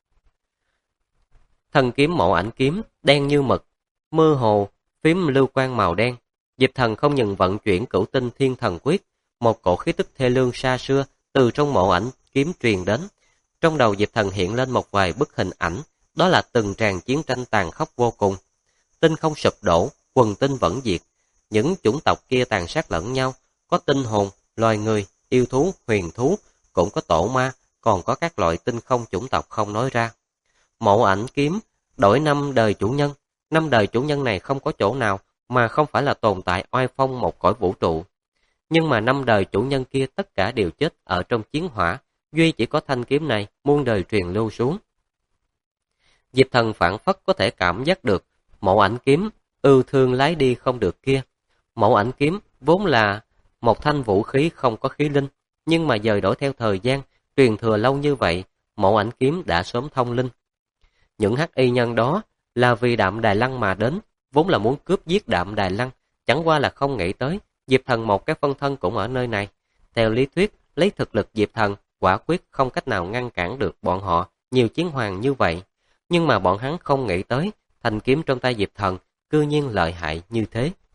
Thần kiếm mộ ảnh kiếm, đen như mực, mơ hồ, phím lưu quang màu đen. Diệp Thần không ngừng vận chuyển Cửu Tinh Thiên Thần Quyết, một cổ khí tức thê lương xa xưa từ trong mộ ảnh kiếm truyền đến. Trong đầu Diệp Thần hiện lên một vài bức hình ảnh, đó là từng tràng chiến tranh tàn khốc vô cùng. Tinh không sụp đổ, quần tinh vẫn diệt. Những chủng tộc kia tàn sát lẫn nhau, có tinh hồn, loài người, yêu thú, huyền thú, cũng có tổ ma, còn có các loại tinh không chủng tộc không nói ra. Mộ ảnh kiếm, đổi 5 đời chủ nhân. 5 đời chủ nhân này không có chỗ nào mà không phải là tồn tại oai phong một cõi vũ trụ. Nhưng mà 5 đời chủ nhân kia tất cả đều chết ở trong chiến hỏa, duy chỉ có thanh kiếm này muôn đời truyền lưu xuống. Diệp Thần phảng phất có thể cảm giác được mộ ảnh kiếm ưu thương lái đi không được kia. Mộ ảnh kiếm vốn là một thanh vũ khí không có khí linh, nhưng mà dời đổi theo thời gian, truyền thừa lâu như vậy, mộ ảnh kiếm đã sớm thông linh. Những hắc y nhân đó là vì Đạm Đài Lăng mà đến, vốn là muốn cướp giết Đạm Đài Lăng, chẳng qua là không nghĩ tới, Diệp Thần một cái phân thân cũng ở nơi này. Theo lý thuyết, lấy thực lực Diệp Thần, quả quyết không cách nào ngăn cản được bọn họ, nhiều chiến hoàng như vậy. Nhưng mà bọn hắn không nghĩ tới, thanh kiếm trong tay Diệp Thần, cư nhiên lợi hại như thế.